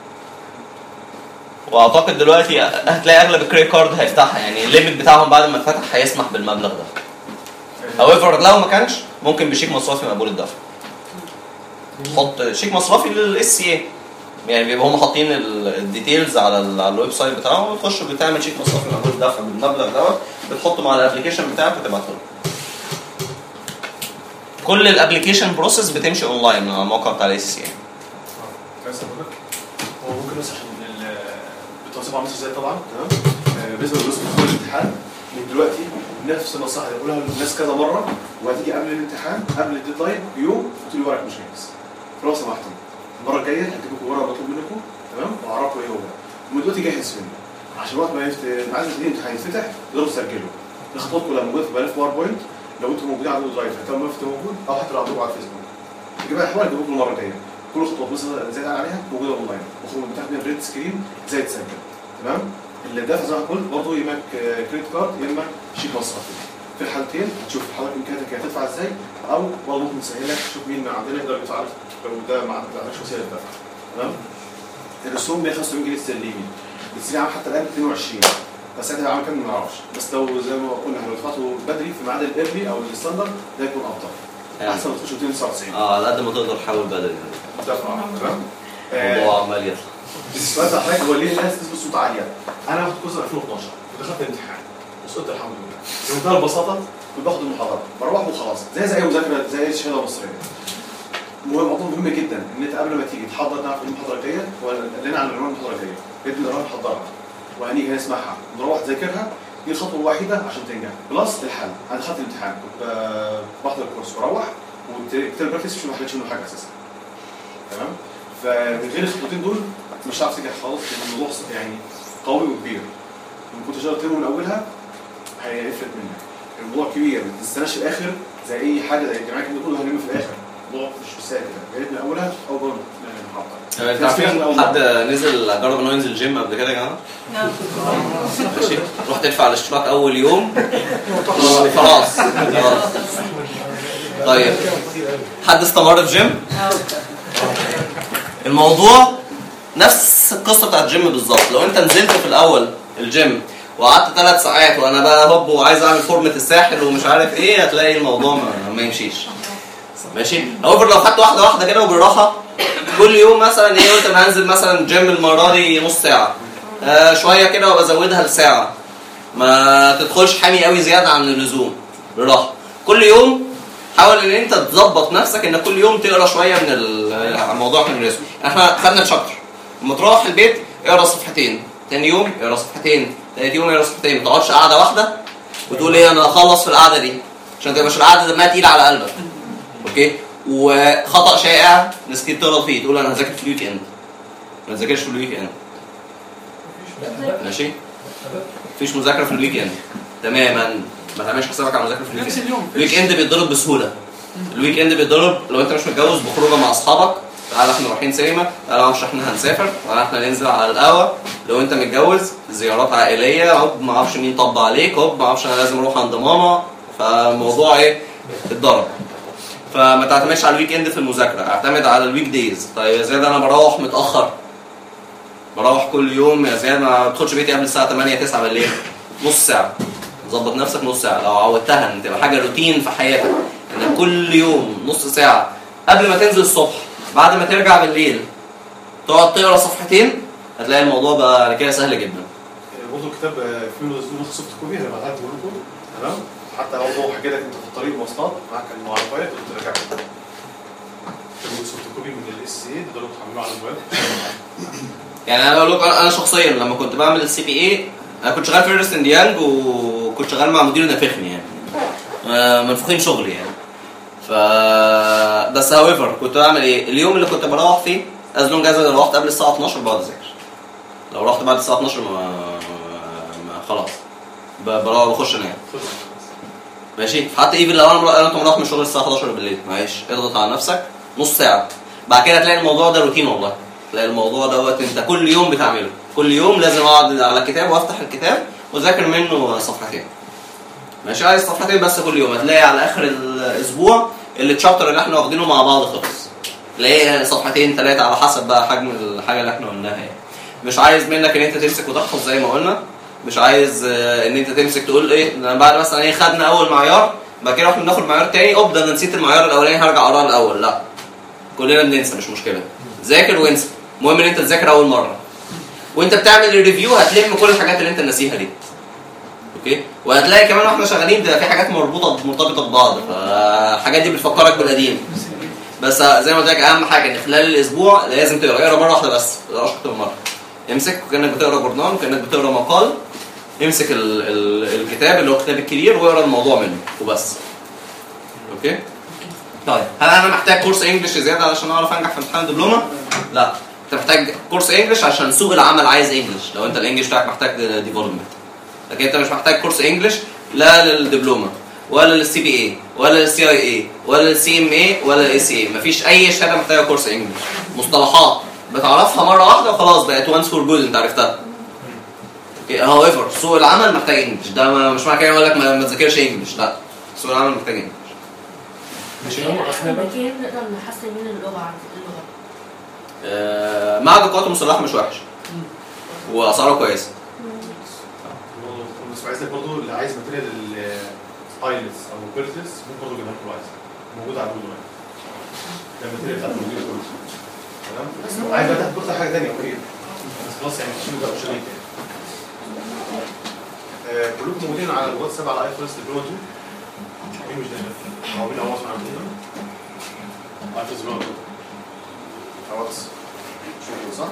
واعتقد دلوقتي هتلاقي اغلب الكريدت كارد هيفتحها يعني الليميت بتاعهم بعد ما اتفتح هيسمح بالمبلغ ده. however لو ما كانش ممكن بشيك مصرفي مقبول الدفع. حط شيك مصرفي للاس سي اي يعني بيبقوا هم حاطين الديتيلز على الويب سايت بتاعهم وتخش بتعمل شيك مصرفي مقبول الدفع بالمبلغ دوت بتحطه مع الابلكيشن بتاعك وتبعته له. كل الابلكيشن بروسيس بتمشي اونلاين على الموقع بتاع الاس سي اي. هو ممكن بس عشان التوصيف عامل ازاي طبعا تمام بالنسبه للرسم دخول الامتحان من دلوقتي نفس النصيحه اللي بقولها للناس كذا مره وهتيجي قبل الامتحان قبل الديدلاين بيوم تقول لي ورقك مش جاهز لو سمحتم المره الجايه هديكم ورقه مطلوب منكم تمام واعرفكم ايه هو ومن دلوقتي جاهز فين عشان وقت ما عايز الامتحان يتفتح تقدروا تسجلوا الخطوات كلها موجوده في بيانات باوربوينت لو انتم موجودين على الدرايف هتلاقوا الملف موجود او حتى لو عندكم على الفيسبوك يجيب احوال يجيبوا لكم المره الجايه كل خطوه بس زي عليها موجوده اونلاين وخدوا بتاخدوا الريد سكرين زي تسجل تمام اللي دافع زي ما قلت برضه يمك كريدت كارد يا اما شيك مصرفي في الحالتين هتشوف حضرتك امكانياتك هتدفع ازاي او برضه ممكن تسهلك تشوف مين من عندنا يقدر يدفع لو ده ما عندكش وسيله دفع تمام الرسوم 175 جنيه استرليني بتصير عام حتى الان 22 بس ساعتها عامل كام ما نعرفش بس لو زي ما قلنا لو دفعتوا بدري في ميعاد الايرلي او الستاندرد ده يكون افضل احسن ما تخشوا 299 على قد ما تقدر حاول بدري دفع تمام الموضوع عمال يطلع السؤال ده حضرتك هو ليه الناس تثبت صوت عاليه؟ انا باخد كورس 2012 ودخلت الامتحان وسقطت الحمد لله بمنتهى البساطه كنت باخد المحاضره بروح وخلاص زي اي مذاكره زي الشهاده المصريه موضوع مهم جدا ان انت قبل ما تيجي تحضر تعرف المحاضره الجايه ولا عن عنوان المحاضره الجايه ابدا نروح نحضرها وهنيجي نسمعها نروح نذاكرها دي الخطوه الوحيده عشان تنجح بلس الحل انا دخلت الامتحان كنت بحضر الكورس واروح وكتاب براكتس مش محتاجش منه حاجه اساسا تمام فمن غير الخطوتين دول مش هتعرف تنجح خالص لان الموضوع يعني قوي وكبير وان كنت شغال ترم من اولها هيفلت منك الموضوع كبير ما تستناش الاخر زي اي حاجه زي الجماعه كده كله هنلم في الاخر الموضوع مش سهل كده جايب من اولها او برضه المحاضره انت عارفين حد نزل جرب انه ينزل جيم قبل كده يا جماعه؟ ماشي روح تدفع الاشتراك اول يوم خلاص طيب حد استمر في جيم؟ الموضوع نفس القصه بتاعت الجيم بالظبط لو انت نزلت في الاول الجيم وقعدت 3 ساعات وانا بقى هوب وعايز اعمل فورمه الساحل ومش عارف ايه هتلاقي الموضوع ما يمشيش ماشي اوفر لو خدت واحده كده وبالراحه كل يوم مثلا ايه قلت انا هنزل مثلا جيم المره دي نص ساعه شويه كده وبزودها لساعه ما تدخلش حامي قوي زياده عن اللزوم بالراحه كل يوم حاول ان انت تظبط نفسك ان كل يوم تقرا شويه من الموضوع كان رسمي احنا خدنا الشابتر لما تروح البيت اقرا صفحتين ثاني يوم اقرا صفحتين ثالث يوم اقرا صفحتين ما تقعدش قاعده واحده وتقول ايه انا هخلص في القعده دي عشان تبقاش القعده دمها تقيل على قلبك اوكي وخطا شائع ناس كتير تغلط فيه تقول انا هذاكر في الويك اند ما تذاكرش في الويك اند ماشي مفيش مذاكره في الويك اند تماما ما تعملش حسابك على مذاكره في الويك اند الويك اند بيتضرب بسهوله الويك اند بيتضرب لو انت مش متجوز بخروجه مع اصحابك تعالى احنا رايحين سينما تعالى معرفش احنا هنسافر تعالى احنا ننزل على القهوه لو انت متجوز زيارات عائليه هوب ما اعرفش مين طب عليك هوب ما اعرفش انا لازم اروح عند ماما فالموضوع ايه اتضرب فما تعتمدش على الويك اند في المذاكره اعتمد على الويك ديز طيب يا زياد انا بروح متاخر بروح كل يوم يا زياد ما بدخلش بيتي قبل الساعه 8 9 بالليل نص ساعه ظبط نفسك نص ساعه لو عودتها ان تبقى حاجه روتين في حياتك ان كل يوم نص ساعه قبل ما تنزل الصبح بعد ما ترجع بالليل تقعد تقرا صفحتين هتلاقي الموضوع بقى على كده سهل جدا برضه الكتاب فيه نسخه سوفت كوبي هنبقى عارف لكم تمام حتى لو هو حكى لك انت في الطريق مواصلات معاك المعرفات وترجع سوفت كوبي من الاس اي تقدروا تحملوه على الموبايل يعني انا بقول لك انا شخصيا لما كنت بعمل السي بي اي انا كنت شغال في ايرنست اند يانج وكنت شغال مع مدير نافخني يعني منفوخين شغلي يعني ف بس هاويفر كنت بعمل ايه اليوم اللي كنت بروح فيه از لونج از لو رحت قبل الساعه 12 بقعد اذاكر لو رحت بعد الساعه 12 ما خلاص بروح بخش انام ماشي حتى ايفن لو انا كنت مروح من الشغل الساعه 11 بالليل معلش اضغط على نفسك نص ساعه بعد كده تلاقي الموضوع ده روتين والله تلاقي الموضوع دوت انت كل يوم بتعمله كل يوم لازم اقعد على الكتاب وافتح الكتاب واذاكر منه صفحتين ماشي عايز صفحتين بس كل يوم هتلاقي على اخر الاسبوع التشابتر اللي احنا واخدينه مع بعض خلص تلاقي صفحتين 3 على حسب بقى حجم الحاجه اللي احنا قلناها يعني مش عايز منك ان انت تمسك وتحفظ زي ما قلنا مش عايز ان انت تمسك تقول ايه بعد مثلا ايه خدنا اول معيار بعد كده احنا بناخد معيار تاني ده انا نسيت المعيار الاولاني هرجع اقراه الاول لا كلنا بننسى مش مشكله ذاكر وانسى المهم ان انت تذاكر اول مره وانت بتعمل الريفيو هتلم كل الحاجات اللي انت ناسيها دي اوكي وهتلاقي كمان واحنا شغالين ده في حاجات مرتبطه ببعض فالحاجات دي بتفكرك بالقديم بس زي ما قلت لك اهم حاجه ان خلال الاسبوع لازم تقرا مره واحده بس ما تقراش اكتر من مره امسك كانك بتقرا جورنال كانك بتقرا مقال امسك الكتاب اللي هو الكتاب الكبير واقرا الموضوع منه وبس اوكي طيب هل انا محتاج كورس انجلش زياده علشان اعرف انجح في امتحان الدبلومه؟ لا، انت محتاج كورس انجلش عشان سوق العمل عايز انجلش، لو انت الانجلش بتاعك محتاج ديفلوبمنت. لكن انت مش محتاج كورس انجلش لا للدبلومه ولا للسي بي اي ولا للسي اي اي ولا للسي ام اي ولا للاي سي اي، مفيش اي شهاده محتاجه كورس انجلش. مصطلحات بتعرفها مره واحده وخلاص بقت وانس فور جود، انت عرفتها. هاويفر سوق العمل محتاج انجلش، ده مش معنى كده اقول لك ما تذاكرش انجلش، لا، سوق العمل محتاج انجلش. احنا كيف نقدر نحسن من اللغه معهد القوات المسلحه مش وحش واسعاره كويسه. بس عايزك برضه اللي عايز ماتيريال الايلتس او بيرتس ممكن برضه جبناها لكم عايز موجود على جوجل. ده الماتيريال بتاعت موجوده كله تمام. عايز بقى تحط حاجه ثانيه قريب بس خلاص يعني مش ده اوبشن تاني. كلكم موجودين على الواتساب على اي فيرست دبلومه 2. مين مش داخل؟ هو مين اول واحد عندنا؟ اي فيرست دبلومه 2 خلاص شوفوا صح؟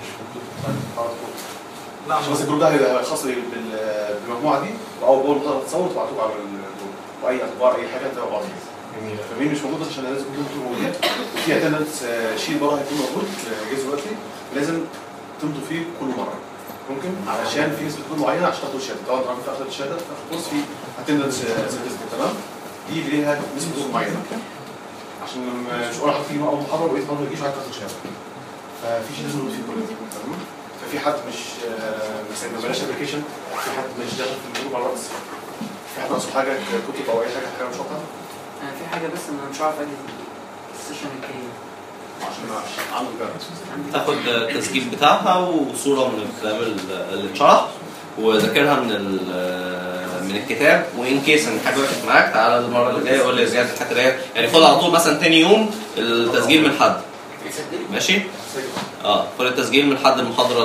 لا عشان بس الجروب ده هيبقى خاص بالمجموعه دي، واول بول تصور تبعتوه على الجروب واي اخبار اي حاجه تبقى واضحه. فمين مش موجود بس عشان لازم تكونوا موجودين، وفي اتندنس شيل بره هيكون موجود جاهز دلوقتي لازم تمضوا فيه كل مره ممكن علشان في نسبه كود معينه عشان تاخدوا الشهاده. طبعا في اخر الشهاده في اخر كورس في اتندنس سيرتيفيكت تمام، دي ليها نسبه كود معينه عشان مش اول حد تيجي اول محاضره وبقيت محاضره ما يجيش عايز تاخد شهاده. ففي شيء لازم فيه كل تمام. ففي حد مش مثلا ما بلاش ابلكيشن، في حد مش داخل في الجروب على الرأس، في حد ناقصه حاجه كتب او اي حاجه مش واضحه. انا في حاجه بس انا مش عارف اجي السيشن الجاي عشان عنده جرد تاخد التسجيل بتاعها وصوره من الكلام اللي اتشرح وذاكرها من الكتاب، وان كيس ان حاجه وقفت معاك تعالى المره اللي جايه قول لي زياده الحته دي، يعني خد على طول مثلا تاني يوم التسجيل من حد ماشي. خد التسجيل من حد المحاضره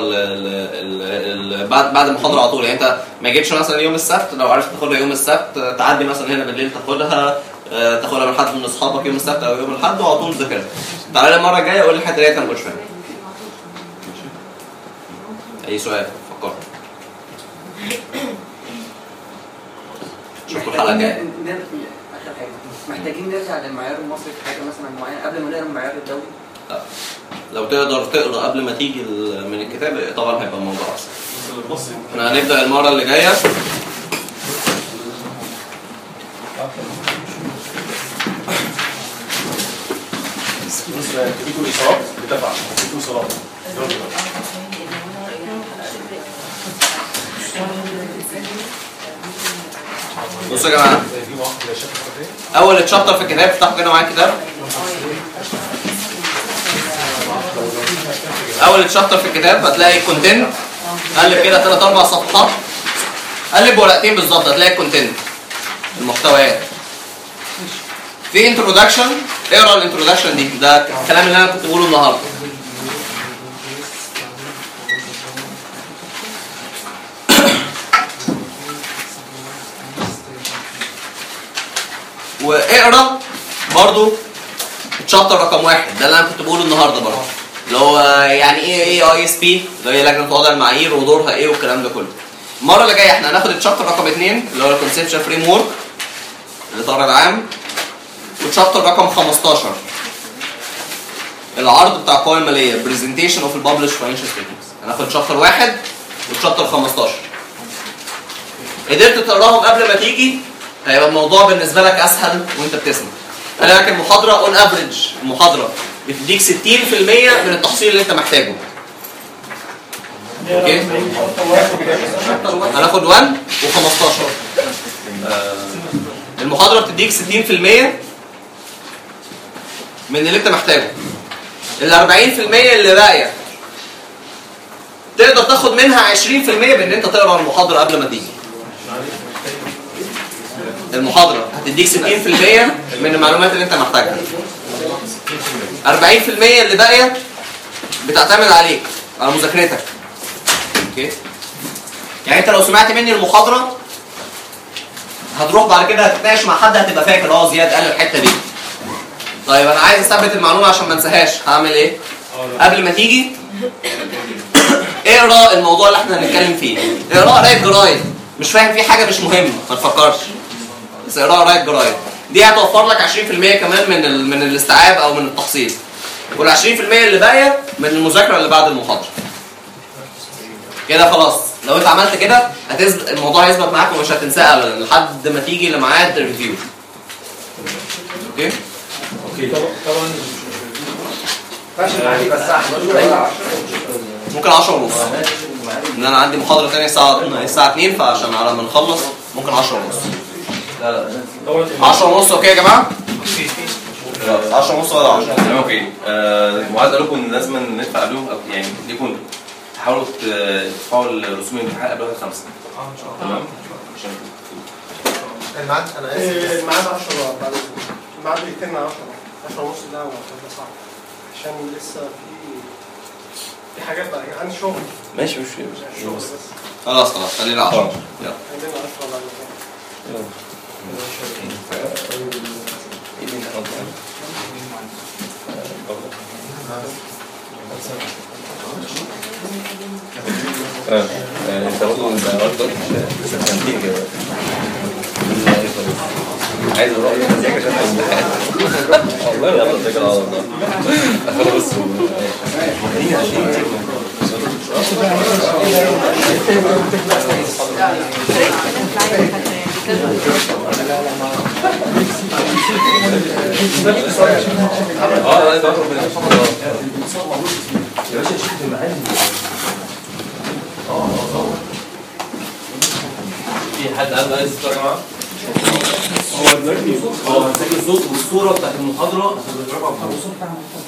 بعد المحاضره على طول، يعني انت ما جيتش مثلا يوم السبت، لو عرفت تاخدها يوم السبت تعدي مثلا هنا بالليل تاخدها من حد من اصحابك يوم السبت او يوم الاحد وعلى طول تذاكرها. تعالى المره الجايه قول لي الحته دي انا مش فاهم. اي سؤال فكرت؟ شوفوا الحلقه الجايه. اخر حاجه محتاجين نرجع للمعيار المصري في حاجه مثلا معينه قبل ما نقرا المعيار الدولي؟ لا، لو تقدر تقرا قبل ما تيجي من الكتاب طبعا هيبقى الموضوع احسن. احنا هنبدا المره اللي جايه تجيبوا الاصابات بتبع تجيبوا اصابات بصوا يا جماعه، اول تشابتر في الكتاب افتحوا كده معايا الكتاب. اول تشابتر في الكتاب هتلاقي كونتنت، قلب كده 3 4 صفحات، قلب ورقتين بالظبط هتلاقي الكونتنت المحتويات. في انترودكشن، اقرا الانترودكشن دي، ده الكلام اللي انا كنت بقوله النهارده. واقرا برضو الشابتر رقم 1 ده اللي انا كنت بقوله النهارده برضو، اللي هو يعني ايه اي اس بي، اللي هي لجنه وضع المعايير ودورها ايه والكلام ده كله. المره اللي جايه احنا هناخد الشابتر رقم 2 اللي هو الكونسبشن فريم ورك الاطار العام، والشابتر رقم 15 العرض بتاع القوائم الماليه برزنتيشن اوف الببلش فاينانشال ستيتمنتس. هناخد شابتر 1 والشابتر 15. قدرت تقراهم قبل ما تيجي هيبقى الموضوع بالنسبه لك اسهل وانت بتسمع. انا لك المحاضره اون افريج المحاضره بتديك 60% من التحصيل اللي انت محتاجه. اوكي؟ هناخد 1 و15. المحاضره بتديك 60% من اللي انت محتاجه. ال 40% اللي باقيه تقدر تاخد منها 20% بان انت تقرا المحاضره قبل ما تيجي. المحاضره هتديك 60% من المعلومات اللي انت محتاجها. 40% اللي باقيه بتعتمد عليك، على مذاكرتك. اوكي؟ يعني انت لو سمعت مني المحاضره هتروح بعد كده هتتناقش مع حد هتبقى فاكر زياد قال الحته دي. طيب انا عايز اثبت المعلومه عشان ما انساهاش، هعمل ايه؟ قبل ما تيجي اقرا الموضوع اللي احنا هنتكلم فيه. اقرا قرايه جرايد، مش فاهم فيه حاجه مش مهم ما تفكرش، بس اقرا قرايه جرايد. دي هتوفر لك 20% كمان من الاستيعاب او من التحصيل. وال 20% اللي باقيه من المذاكره اللي بعد المحاضره. كده خلاص لو انت عملت كده الموضوع هيثبت معاك ومش هتنساه ابدا لحد ما تيجي لميعاد الريفيو. اوكي؟ طبعا ممكن 10 ونص. ان انا عندي محاضره ثانيه الساعه 2 فعشان على ما نخلص ممكن 10 ونص. 10 ونص اوكي يا جماعه؟ 10 ونص ولا 10؟ تمام اوكي. المعاد قال لكم ان لازم ندفع قبلهم يعني ليكم تحاولوا تدفعوا الرسوم الامتحان قبل 5. ان شاء الله. تمام. الميعاد انا اسف الميعاد 10 بعد الميعاد بيتم 10 ونص ده صعب عشان لسه في حاجات بقى عندي شغل. ماشي مش شغل بس. خلاص خلينا 10. يلا. خلينا 10 بعد كده. انت برضه النهارده لسه بتنتهي كده. عايز اروح اذاكر عشان الامتحان. والله يلا اذاكر على الله. خلاص. لا ده ربنا يا باشا شفت المعاني. في حد عنده عايز يتفرج معاه؟ هو دلوقتي هنسجل الصوت والصوره بتاعت المحاضره عشان نضربها بحرف.